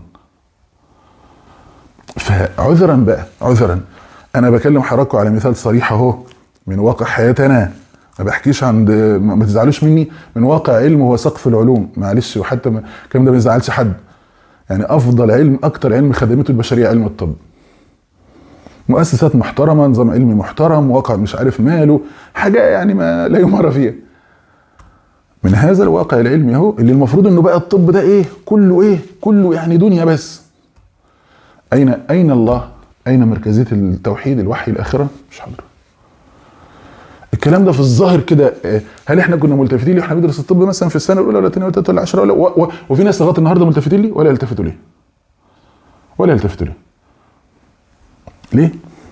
فعذرا بقى، عذرا، انا بكلم حضراتكم على مثال صريح اهو من واقع حياتنا، ما بحكيش عند، ما تزعلوش مني، من واقع علم هو سقف العلوم، معلش، وحتى الكلام ده ما يزعلش حد. يعني افضل علم، اكتر علم خدمته البشريه علم الطب، مؤسسات محترمه، نظام علمي محترم، واقع مش عارف ماله، حاجه يعني ما لا يمر فيها. من هذا الواقع العلمي اهو اللي المفروض انه بقى الطب ده ايه، كله يعني دنيا بس. اين الله؟ اين مركزيه التوحيد، الوحي، الاخره؟ مش حاضر. الكلام ده في الظاهر كده، هل احنا كنا ملتفتين ليه واحنا بندرس الطب مثلا في السنه الاولى ولا الثانيه ولا الثالثه ولا العشره وفي ناس لغايه النهارده ملتفتين ليه؟ ولا يلتفتوا ليه؟ ليه؟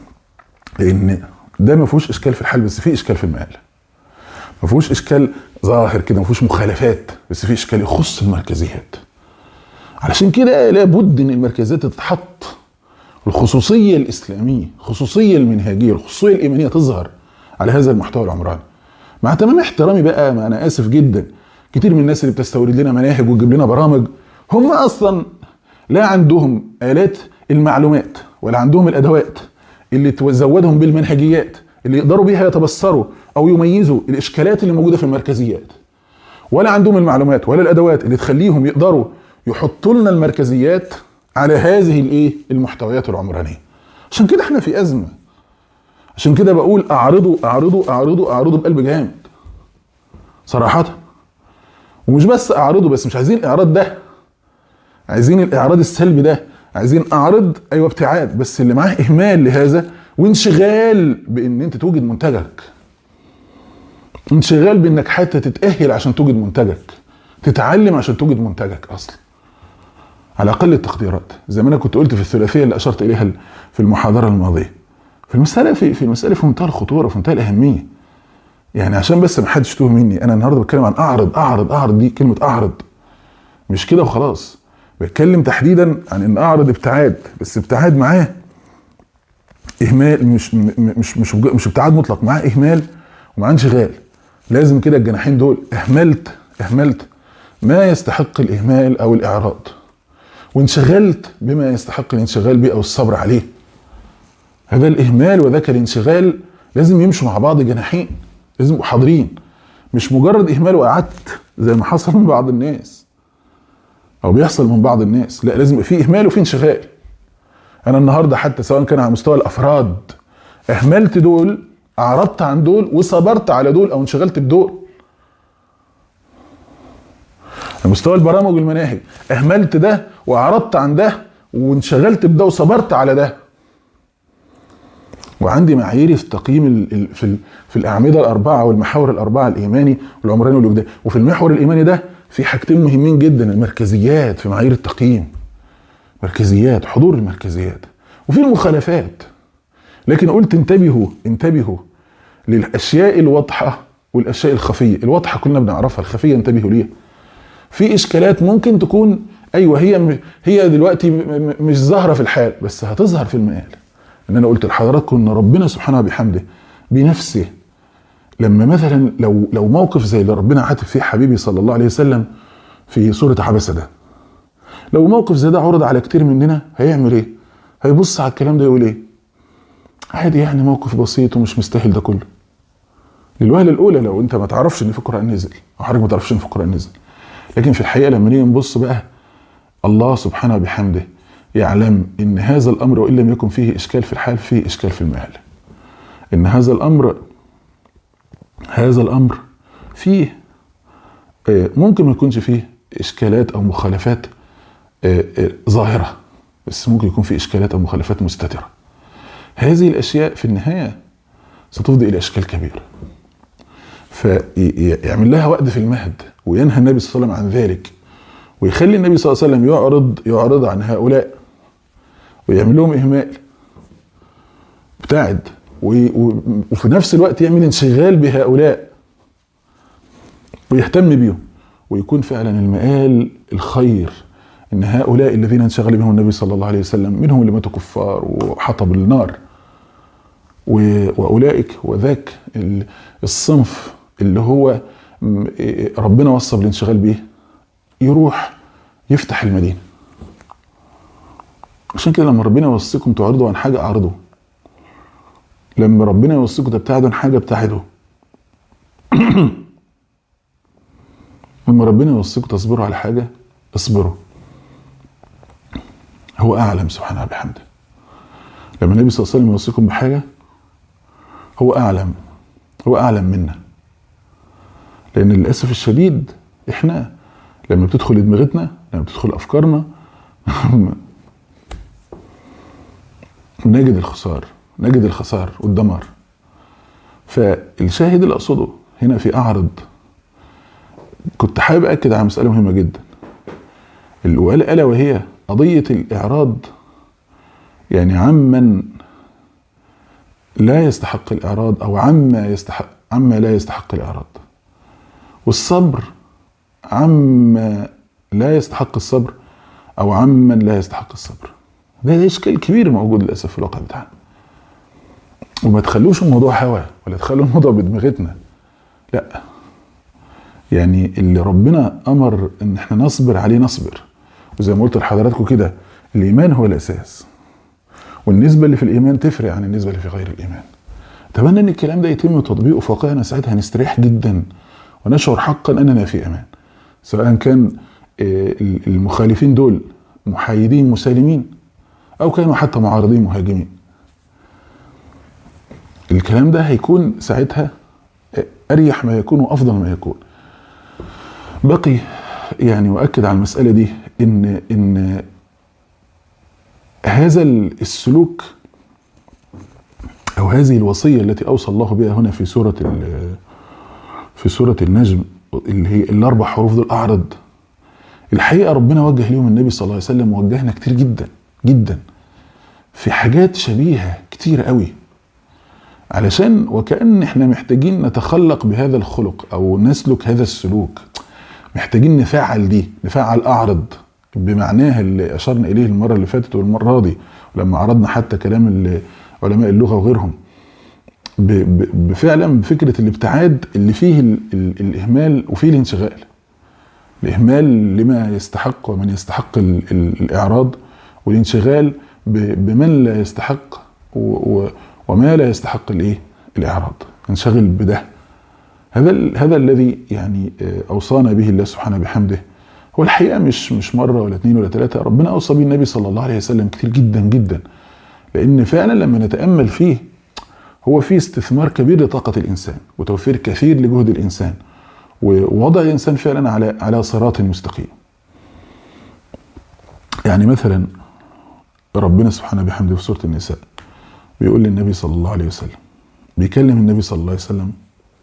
لان ده ما فيهوش اشكال في الحال، بس فيه اشكال في المآل. ما فيهوش اشكال ظاهر كده، ما فيهوش مخالفات، بس فيه اشكال يخص المركزيات. علشان كده لابد ان المركزيات تتحط، الخصوصيه الاسلاميه، الخصوصيه المنهجيه، الخصوصيه الايمانيه تظهر على هذا المحتوى العمراني. مع تمام احترامي بقى، ما انا اسف جدا، كتير من الناس اللي بتستورد لنا مناهج وتجيب لنا برامج، هم اصلا لا عندهم آلات المعلومات ولا عندهم الادوات اللي تزودهم بالمنهجيات اللي يقدروا بيها يتبصروا او يميزوا الاشكالات اللي موجوده في المركزيات، ولا عندهم المعلومات ولا الادوات اللي تخليهم يقدروا يحطوا لنا المركزيات على هذه المحتويات العمرانيه. عشان كده احنا في ازمه. عشان كده بقول اعرضوا بقلب جامد صراحه. ومش بس اعرضوا، بس مش عايزين الاعراض ده، عايزين الاعراض السلبي ده، عايزين اعرض ايوه ابتعاد، بس اللي معاه اهمال لهذا وانشغال بان انت توجد منتجك، انشغال بانك حتى تتأهل عشان توجد منتجك، تتعلم عشان توجد منتجك اصلا على اقل التقديرات، زي ما انا كنت قلت في الثلاثيه اللي اشرت اليها في المحاضره الماضيه. في المساله في منتهى الخطوره، في منتهى الاهميه. يعني عشان بس ما حدش يتوه مني، انا النهارده بتكلم عن اعرض، دي كلمه اعرض مش كده وخلاص. بتكلم تحديدا عن ان اعرض ابتعاد، بس ابتعاد معاه اهمال، مش ابتعاد مطلق، معاه اهمال ومعاه انشغال. لازم كده الجناحين دول، اهملت ما يستحق الاهمال او الاعراض، وانشغلت بما يستحق الانشغال به او الصبر عليه. هذا الاهمال وذاك الانشغال لازم يمشوا مع بعض جناحين، لازم يبقوا حاضرين، مش مجرد اهمال وقعدت زي ما حصل من بعض الناس او بيحصل من بعض الناس. لا، لازم يبقى في اهمال وفي انشغال. انا النهارده حتى سواء كان على مستوى الافراد اهملت دول، اعرضت عن دول وصبرت على دول، او انشغلت بدول. على مستوى البرامج والمناهج اهملت ده واعرضت عن ده وانشغلت بده وصبرت على ده. وعندي معايير في تقييم في الاعمده الاربعه والمحاور الاربعه، الايماني والعمراني والوجداني. وفي المحور الايماني ده في حاجتين مهمين جدا، المركزيات في معايير التقييم، مركزيات، حضور المركزيات، وفي المخالفات. لكن قلت انتبهوا للاشياء الواضحه والاشياء الخفيه. الواضحه كلنا بنعرفها، الخفيه انتبهوا ليها. في اشكالات ممكن تكون ايوه هي دلوقتي مش ظاهره في الحال، بس هتظهر في المآل. ان انا قلت لحضراتكم ان ربنا سبحانه وبحمده بنفسه لما مثلا لو موقف زي اللي ربنا عاتب فيه حبيبي صلى الله عليه وسلم في سوره عبسه ده، لو موقف زي ده عرض على كتير مننا هيعمل ايه؟ هيبص على الكلام ده يقول ايه؟ عادي يعني، موقف بسيط ومش مستاهل ده كله. للوهله الاولى لو انت ما تعرفش ان في القران نزل، او حضرتك ما تعرفش ان في القران نزل. لكن في الحقيقه لما نيجي نبص بقى، الله سبحانه وبحمده يعلم ان هذا الامر وان لم يكن فيه اشكال في الحال فيه اشكال في المآل. ان هذا الامر فيه ممكن ما يكونش فيه اشكالات او مخالفات ظاهره، بس ممكن يكون فيه اشكالات او مخالفات مستتره. هذه الاشياء في النهايه ستفضي الى اشكال كبير. فيعمل لها وقت في المهد، وينهى النبي صلى الله عليه وسلم عن ذلك، ويخلي النبي صلى الله عليه وسلم يعرض عن هؤلاء ويعمل لهم إهمال، ابتعد، وفي نفس الوقت يعمل انشغال بهؤلاء ويهتم بيهم، ويكون فعلا المآل الخير ان هؤلاء الذين انشغل بهم النبي صلى الله عليه وسلم منهم اللي ماتوا كفار وحطب النار، واولئك وذاك الصنف اللي هو ربنا وصى بالانشغال به يروح يفتح المدينة. عشان كده لما ربنا يوصيكم تعرضوا عن حاجة اعرضوا، لما ربنا يوصيكم تبتعدوا عن حاجة ابتعدوا، لما ربنا يوصيكم تصبروا على حاجة اصبروا. هو أعلم سبحانه بحمده. لما النبي صلى الله عليه وسلم يوصيكم بحاجة هو أعلم منا، لأن للأسف الشديد إحنا لما بتدخل دماغتنا، لما بتدخل أفكارنا نجد الخسار والدمار. فالشاهد اللي أقصده هنا في أعرض، كنت حابب أكد على مسألة مهمة جدا، ألا وهي قضية الإعراض يعني عمن لا يستحق الإعراض أو عما لا يستحق الإعراض، والصبر عما لا يستحق الصبر أو عمن لا يستحق الصبر. ده إشكال كبير موجود للأسف في الواقع بتاعنا، وما تخلوش الموضوع هوا ولا تخلوا الموضوع بدماغتنا، لا، يعني اللي ربنا أمر إن احنا نصبر عليه نصبر. وزي ما قلت لحضراتكم كده، الإيمان هو الأساس، والنسبة اللي في الإيمان تفرق عن النسبة اللي في غير الإيمان. أتمنى إن الكلام ده يتم تطبيقه في واقعنا، ساعتها هنستريح جدا ونشعر حقا أننا في أمان، سواء كان المخالفين دول محايدين مسالمين أو كانوا حتى معارضين مهاجمين. الكلام ده هيكون ساعتها أريح ما يكون وأفضل ما يكون. بقي يعني وأكد على المسألة دي إن هذا السلوك أو هذه الوصية التي أوصى الله بها هنا في سورة النجم، اللي هي الأربع حروف دول أعرض، الحقيقة ربنا وجه لهم النبي صلى الله عليه وسلم، ووجهنا كتير جدا جدا في حاجات شبيهة كتير قوي، علشان وكأن احنا محتاجين نتخلق بهذا الخلق أو نسلك هذا السلوك، محتاجين نفعل أعرض بمعناها اللي أشرنا إليه المرة اللي فاتت والمرة دي، ولما عرضنا حتى كلام علماء اللغة وغيرهم، بفعلا بفكرة الابتعاد اللي فيه الإهمال وفيه الانشغال، الإهمال لما يستحق ومن يستحق الإعراض، والانشغال بمن لا يستحق وما لا يستحق الإعراض، انشغل بده. هذا الذي يعني أوصانا به الله سبحانه بحمده. هو الحقيقة مش مرة ولا 2 ولا 3، ربنا أوصى به النبي صلى الله عليه وسلم كتير جدا جدا، لأن فعلا لما نتأمل فيه هو فيه استثمار كبير لطاقة الإنسان، وتوفير كثير لجهد الإنسان، ووضع الإنسان فعلا على صراط مستقيم. يعني مثلا ربنا سبحانه بحمده في سورة النساء بيقول للنبي صلى الله عليه وسلم، بيكلم النبي صلى الله عليه وسلم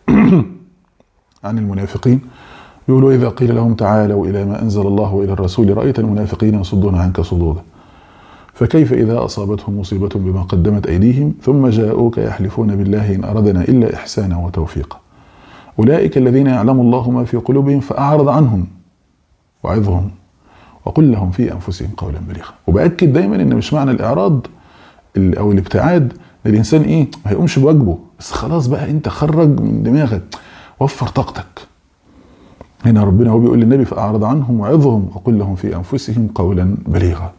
عن المنافقين، يقولوا إذا قيل لهم تعالوا إلى ما أنزل الله وإلى الرسول رأيت المنافقين يصدون عنك صدودا فكيف إذا أصابتهم مصيبة بما قدمت أيديهم ثم جاءوك يحلفون بالله إن أردنا إلا إحسانا وتوفيقا أولئك الذين يعلم الله ما في قلوبهم فأعرض عنهم وعظهم وقل لهم في أنفسهم قولا بليغا. وبأكد دايما إن مش معنى الإعراض أو الابتعاد الإنسان ما هيقومش بواجبه، بس خلاص بقى أنت خرج من دماغك، وفر طاقتك. هنا ربنا هو بيقول للنبي فأعرض عنهم وعظهم وقل لهم في أنفسهم قولا بليغا.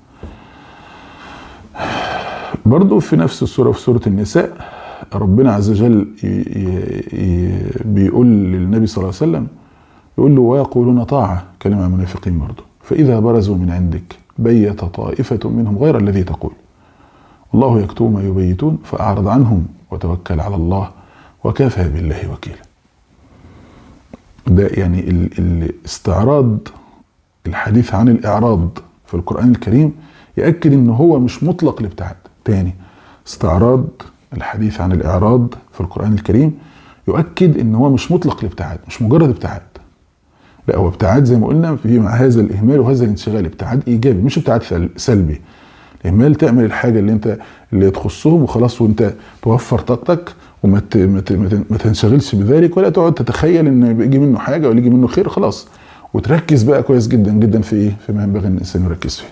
برضو في نفس السورة في سورة النساء ربنا عز وجل بيقول للنبي صلى الله عليه وسلم، يقول له ويقولون طاعة، كلمة المنافقين برضو، فإذا برزوا من عندك بيت طائفة منهم غير الذي تقول والله يكتب ما يبيتون فأعرض عنهم وتوكل على الله وكفى بالله وكيلا. ده يعني الاستعراض، الحديث عن الإعراض في القرآن الكريم يأكد إنه هو مش مطلق الابتعاد. تاني، استعراض الحديث عن الإعراض في القرآن الكريم يؤكد ان هو مش مطلق الابتعاد، مش مجرد ابتعاد، لا هو ابتعاد زي ما قلنا في مع هذا الاهمال وهذا الانشغال، ابتعاد ايجابي مش ابتعاد سلبي. الاهمال تعمل الحاجه اللي تخصهم وخلاص، وانت توفر طاقتك وما ما تنشغلش بذلك، ولا تقعد تتخيل ان يجي منه حاجه ولا يجي منه خير، خلاص. وتركز بقى كويس جدا جدا في ايه؟ فيما ينبغي ان الانسان يركز فيه.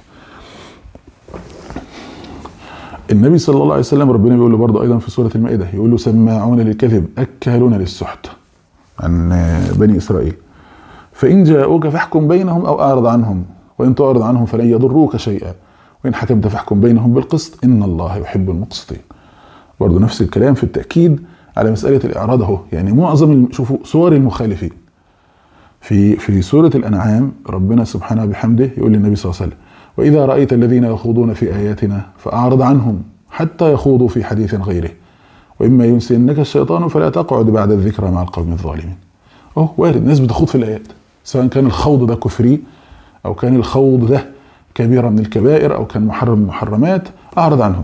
النبي صلى الله عليه وسلم ربنا بيقول له برضه ايضا في سوره المائده، يقول له سماعون للكذب اكالون للسحت عن بني اسرائيل، فان جاءوك فاحكم بينهم او اعرض عنهم، وان تعرض عنهم فلن يضروك شيئا، وان حكمت فاحكم بينهم بالقسط ان الله يحب المقسطين. برضه نفس الكلام في التاكيد على مساله الاعراض اهو. يعني معظم شوفوا صور المخالفين في سوره الانعام، ربنا سبحانه وبحمده يقول للنبي صلى الله عليه وسلم وإذا رأيت الذين يخوضون في آياتنا فأعرض عنهم حتى يخوضوا في حديث غيره وإما ينسينك الشيطان فلا تقعد بعد الذكرى مع القوم الظالمين. وارد ناس بتخوض في الآيات، سواء كان الخوض ده كفري أو كان الخوض ده كبيرة من الكبائر أو كان محرم من المحرمات، أعرض عنهم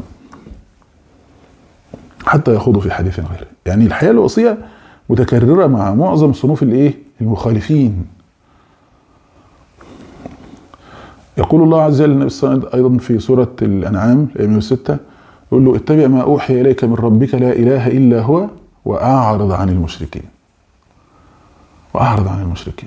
حتى يخوضوا في حديث غيره. يعني الحياة الوصية متكررة مع معظم صنوف المخالفين. يقول الله عز وجل للنبي صلى الله عليه وسلم ايضا في سوره الانعام 106، يقول له اتبع ما اوحي اليك من ربك لا اله الا هو واعرض عن المشركين. واعرض عن المشركين.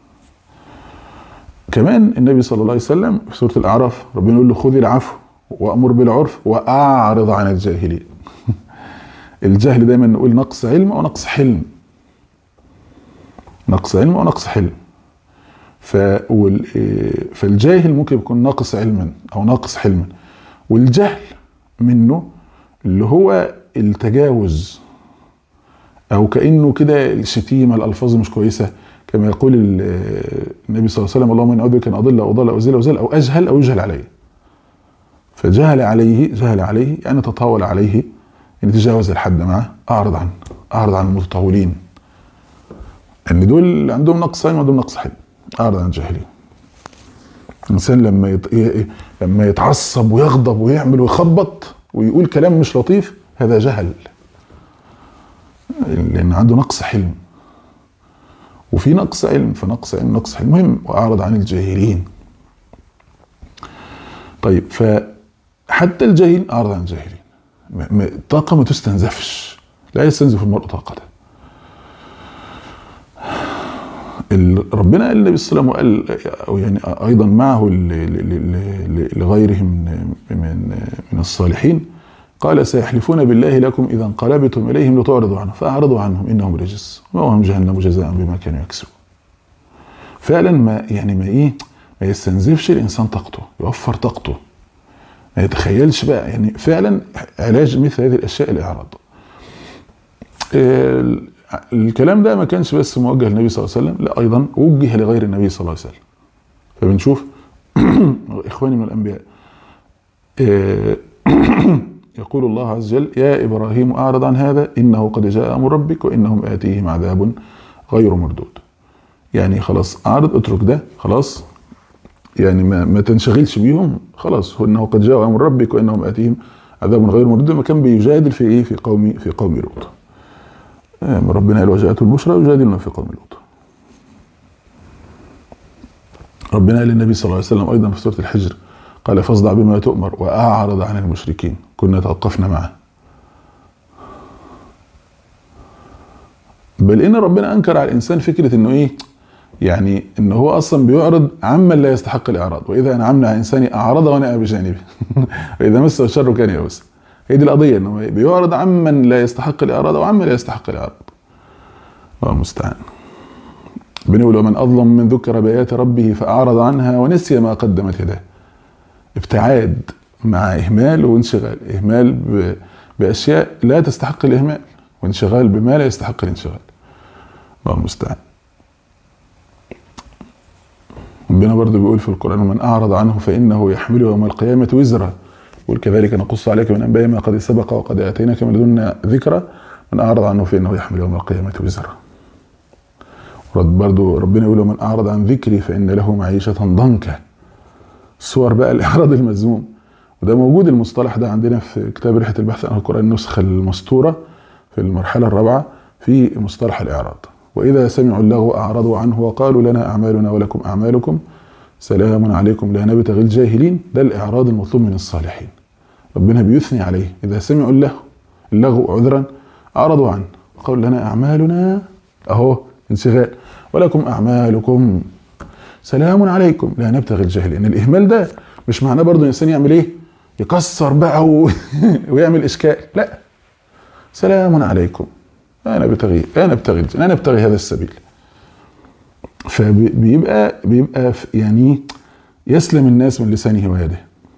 كمان النبي صلى الله عليه وسلم في سوره الاعراف ربنا يقول له خذ العفو وامر بالعرف واعرض عن الجاهلين. الجهل دايما نقول نقص علم او نقص حلم، نقص علم او نقص حلم. فالجاهل ممكن يكون ناقص علما او ناقص حلما، والجهل منه اللي هو التجاوز او كانه كده الشتيمه، الالفاظ مش كويسه، كما يقول النبي صلى الله عليه وسلم اللهم اني اعوذ بك ان اضل او اضل او ازل او ازل او اجهل او يجهل عليه. فجهل عليه يعني تطاول عليه، يعني تجاوز الحد معه. اعرض عن المتطاولين، ان دول عندهم نقص علم وعندهم نقص حلم. أعرض عن الجاهلين. الإنسان لما يتعصب ويغضب ويعمل ويخبط ويقول كلام مش لطيف، هذا جهل، لأن عنده نقص حلم. وفي نقص علم، فنقص علم نقص حلم مهم. وأعرض عن الجاهلين. طيب فحتى الجاهل أعرض عن الجاهلين. طاقة ما تستنزفش، لا يستنزف المرء طاقته. ربنا قال النبي صلى الله عليه وسلم وقال يعني ايضا معه لغيرهم من الصالحين، قال سيحلفون بالله لكم اذا انقلبتم اليهم لتعرضوا عنهم فاعرضوا عنهم انهم رجس وهم جهنم جزاء بما كانوا يكسبون. فعلا ما يستنزفش الانسان طاقته، يوفر طاقته، ما يتخيلش بقى. يعني فعلا علاج مثل هذه الاشياء الاعراض. الكلام ده ما كانش بس موجه للنبي صلى الله عليه وسلم، لا ايضا وجه لغير النبي صلى الله عليه وسلم. فبنشوف اخواني من الانبياء يقول الله عز وجل يا ابراهيم اعرض عن هذا انه قد جاء امر ربك وانهم اتيهم عذاب غير مردود. يعني خلاص اعرض، اترك ده خلاص، يعني ما تنشغلش بيهم خلاص. انه قد جاء امر ربك وانهم اتيهم عذاب غير مردود. ما كان بيجادل في قوم لوط. ربنا قال وجاءته البشرى يجادلنا في قوم لوط. ربنا قال للنبي صلى الله عليه وسلم ايضا في سوره الحجر قال فاصدع بما تؤمر واعرض عن المشركين. كنا توقفنا معه. بل ان ربنا انكر على الانسان فكره انه يعني ان هو اصلا بيعرض عمن لا يستحق الاعراض. واذا انعمنا على انسان اعرض ونأى بجانبه واذا مسه الشر كان يئوسا. هي دي القضيه، انه بيعرض عمن لا يستحق الاعراض او عمن لا يستحق الاعراض. الله المستعان. بنقول ومن اظلم من ذكر بايات ربه فاعرض عنها ونسي ما قدمت يداه. ابتعاد مع اهمال وانشغال، اهمال باشياء لا تستحق الاهمال وانشغال بما لا يستحق الانشغال. الله المستعان. ربنا برضه بيقول في القران ومن اعرض عنه فانه يحمل يوم القيامه وزرا. يقول كذلك نقص عليك من انباء ما قد سبق وقد اتيناك من لدنا ذكرى من اعرض عنه فانه يحمل يوم القيامه وزرا. برضه ربنا يقول ومن اعرض عن ذكري فان له معيشه ضنكا. صور بقى الاعراض المذموم، وده موجود المصطلح ده عندنا في كتاب رحله البحث عن القران النسخه المسطوره في المرحله الرابعه في مصطلح الإعراض. وإذا سمعوا اللغو أعرضوا عنه وقالوا لنا أعمالنا ولكم أعمالكم سلام عليكم لا نبتغي الجاهلين. ده الإعراض المطلوب من الصالحين، ربنا بيثني عليه. إذا سمعوا اللغو عذرا أعرضوا عنه وقالوا لنا أعمالنا، أهو انشغال، ولكم أعمالكم سلام عليكم لا نبتغي الجاهلين. إن الإهمال ده مش معناه برضو الإنسان يعمل إيه؟ يكسر بقى ويعمل إشكال، لا، سلام عليكم أنا ابتغي هذا السبيل. فبيبقى يعني يسلم الناس من لسانه ويده،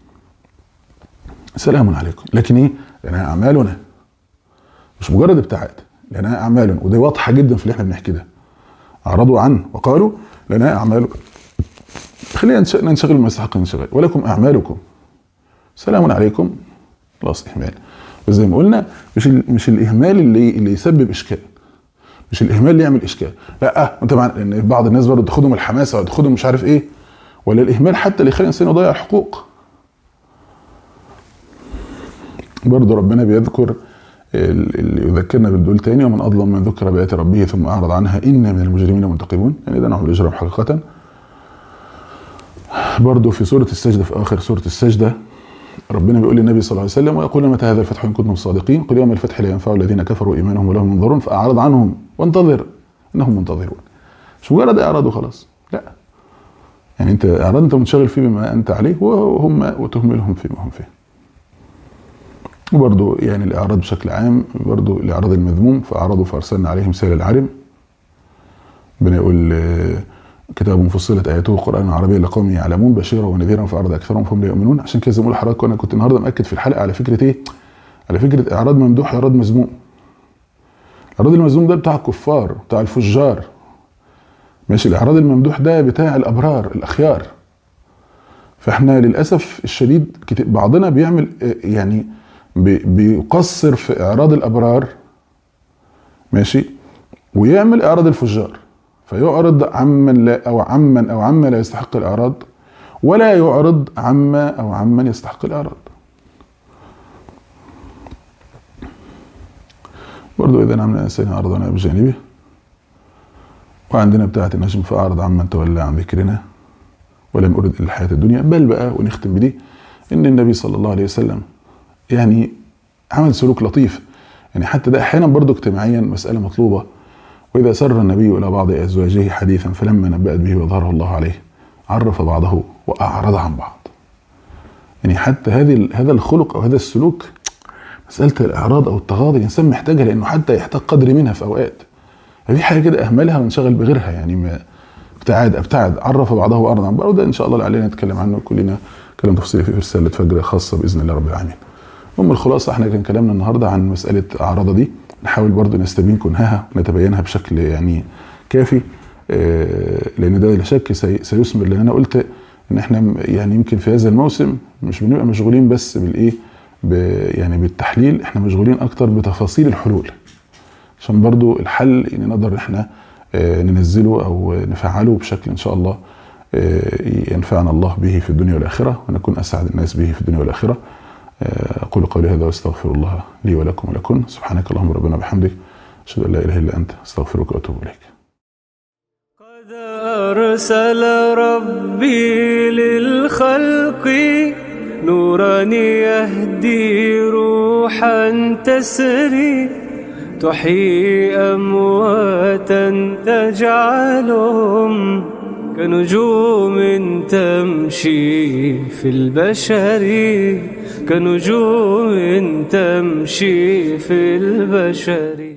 سلام عليكم. لكن ايه؟ لنا اعمالنا، مش مجرد ابتعاد، لنا اعمالنا. ودي واضحه جدا في اللي احنا بنحكي ده. اعرضوا عنه وقالوا لنا اعمالكم، خلينا ننشغل بما يستحق ننشغل، ولكم اعمالكم سلام عليكم. خلاص اهمال. بس زي ما قلنا مش الاهمال اللي يسبب اشكال، مش الاهمال اللي يعمل اشكال، لا. طبعا لان بعض الناس برضه تاخدهم الحماسه وتاخدهم مش عارف ايه، ولا الاهمال حتى اللي يخلي الانسان يضيع الحقوق. برضه ربنا بيذكر اللي يذكرنا بالدول تاني: ومن اظلم من ذكر بآيات ربه ثم اعرض عنها انا من المجرمين منتقمون. يعني ده نوع من الاجرام حقيقه. برضه في سوره السجده، في اخر سوره السجده، ربنا بيقول للنبي صلى الله عليه وسلم: ويقول متى هذا الفتح ان كنتم صادقين؟ قل يوم الفتح لا ينفع الذين كفروا ايمانهم ولهم ينظرون فاعرض عنهم وانتظر انهم منتظرون. مش مجرد اعراض وخلاص، لا. يعني انت اعراض انت منشغل فيه بما انت عليه وتهملهم فيما هم فيه. وبرضه يعني الاعراض بشكل عام، برضه الاعراض المذموم: فاعرضوا فارسلنا عليهم سيل العرم. ربنا يقول: كتاب مفصلت اياته قرانا عربيا لقوم يعلمون بشيرا ونذيرا فاعرض اكثرهم فهم لا يؤمنون. عشان كده زي ما بقول لحضراتكم، انا كنت النهارده مأكد في الحلقه على فكره ايه؟ على فكره اعراض ممدوح واعراض مذموم. الاعراض المذموم ده بتاع الكفار، بتاع الفجار، ماشي. الاعراض الممدوح ده بتاع الابرار الاخيار. فاحنا للاسف الشديد بعضنا بيعمل يعني بيقصر في اعراض الابرار، ماشي، ويعمل اعراض الفجار، فيعرض عمن لا او عما لا يستحق الاعراض، ولا يعرض عمن يستحق الاعراض. برضو اذا عملنا انسان عرضنا بجانبه. وعندنا بتاعه النجم: فاعرض عمن تولى عن ذكرنا ولم يرد الا الحياه الدنيا. بل بقى ونختم بدي ان النبي صلى الله عليه وسلم يعني عمل سلوك لطيف، يعني حتى ده احيانا برضو اجتماعيا مساله مطلوبه. وإذا سر النبي إلى بعض أزواجه حديثا فلما نبأت به وظهره الله عليه عرف بعضه وأعرض عن بعض. يعني حتى هذا الخلق أو هذا السلوك، مسألة الإعراض أو التغاضي الإنسان محتاجها، لأنه حتى يحتاج قدر منها في أوقات. ففي حاجة كده أهملها وانشغل بغيرها، يعني ما ابتعد عرف بعضه وأعرض عن بعض. وده إن شاء الله علينا نتكلم عنه كلنا كلام تفصيلي في رسالة فجر خاصة بإذن الله رب العالمين. الخلاصة احنا كان كلامنا النهاردة عن مسألة أعراض دي، نحاول برضو نستبين كنهها ونتبينها بشكل يعني كافي، لان ده لا شك سيثمر. لان انا قلت ان احنا يعني يمكن في هذا الموسم مش بنبقى مشغولين بس بالايه يعني بالتحليل، احنا مشغولين اكتر بتفاصيل الحلول، عشان برضو الحل يعني نقدر احنا ننزله او نفعله بشكل ان شاء الله ينفعنا الله به في الدنيا والاخره، ونكون اسعد الناس به في الدنيا والاخره. أقول قولي هذا واستغفر الله لي ولكم ولكن. سبحانك اللهم ربنا بحمدك، أشهد أن لا إله إلا أنت، أستغفرك وأتوب إليك. قد أرسل ربي للخلق نورا يهدي روحا تسري تحيي أمواتا تجعلهم كنجوم تمشي في البشر، كنجوم تمشي في البشر.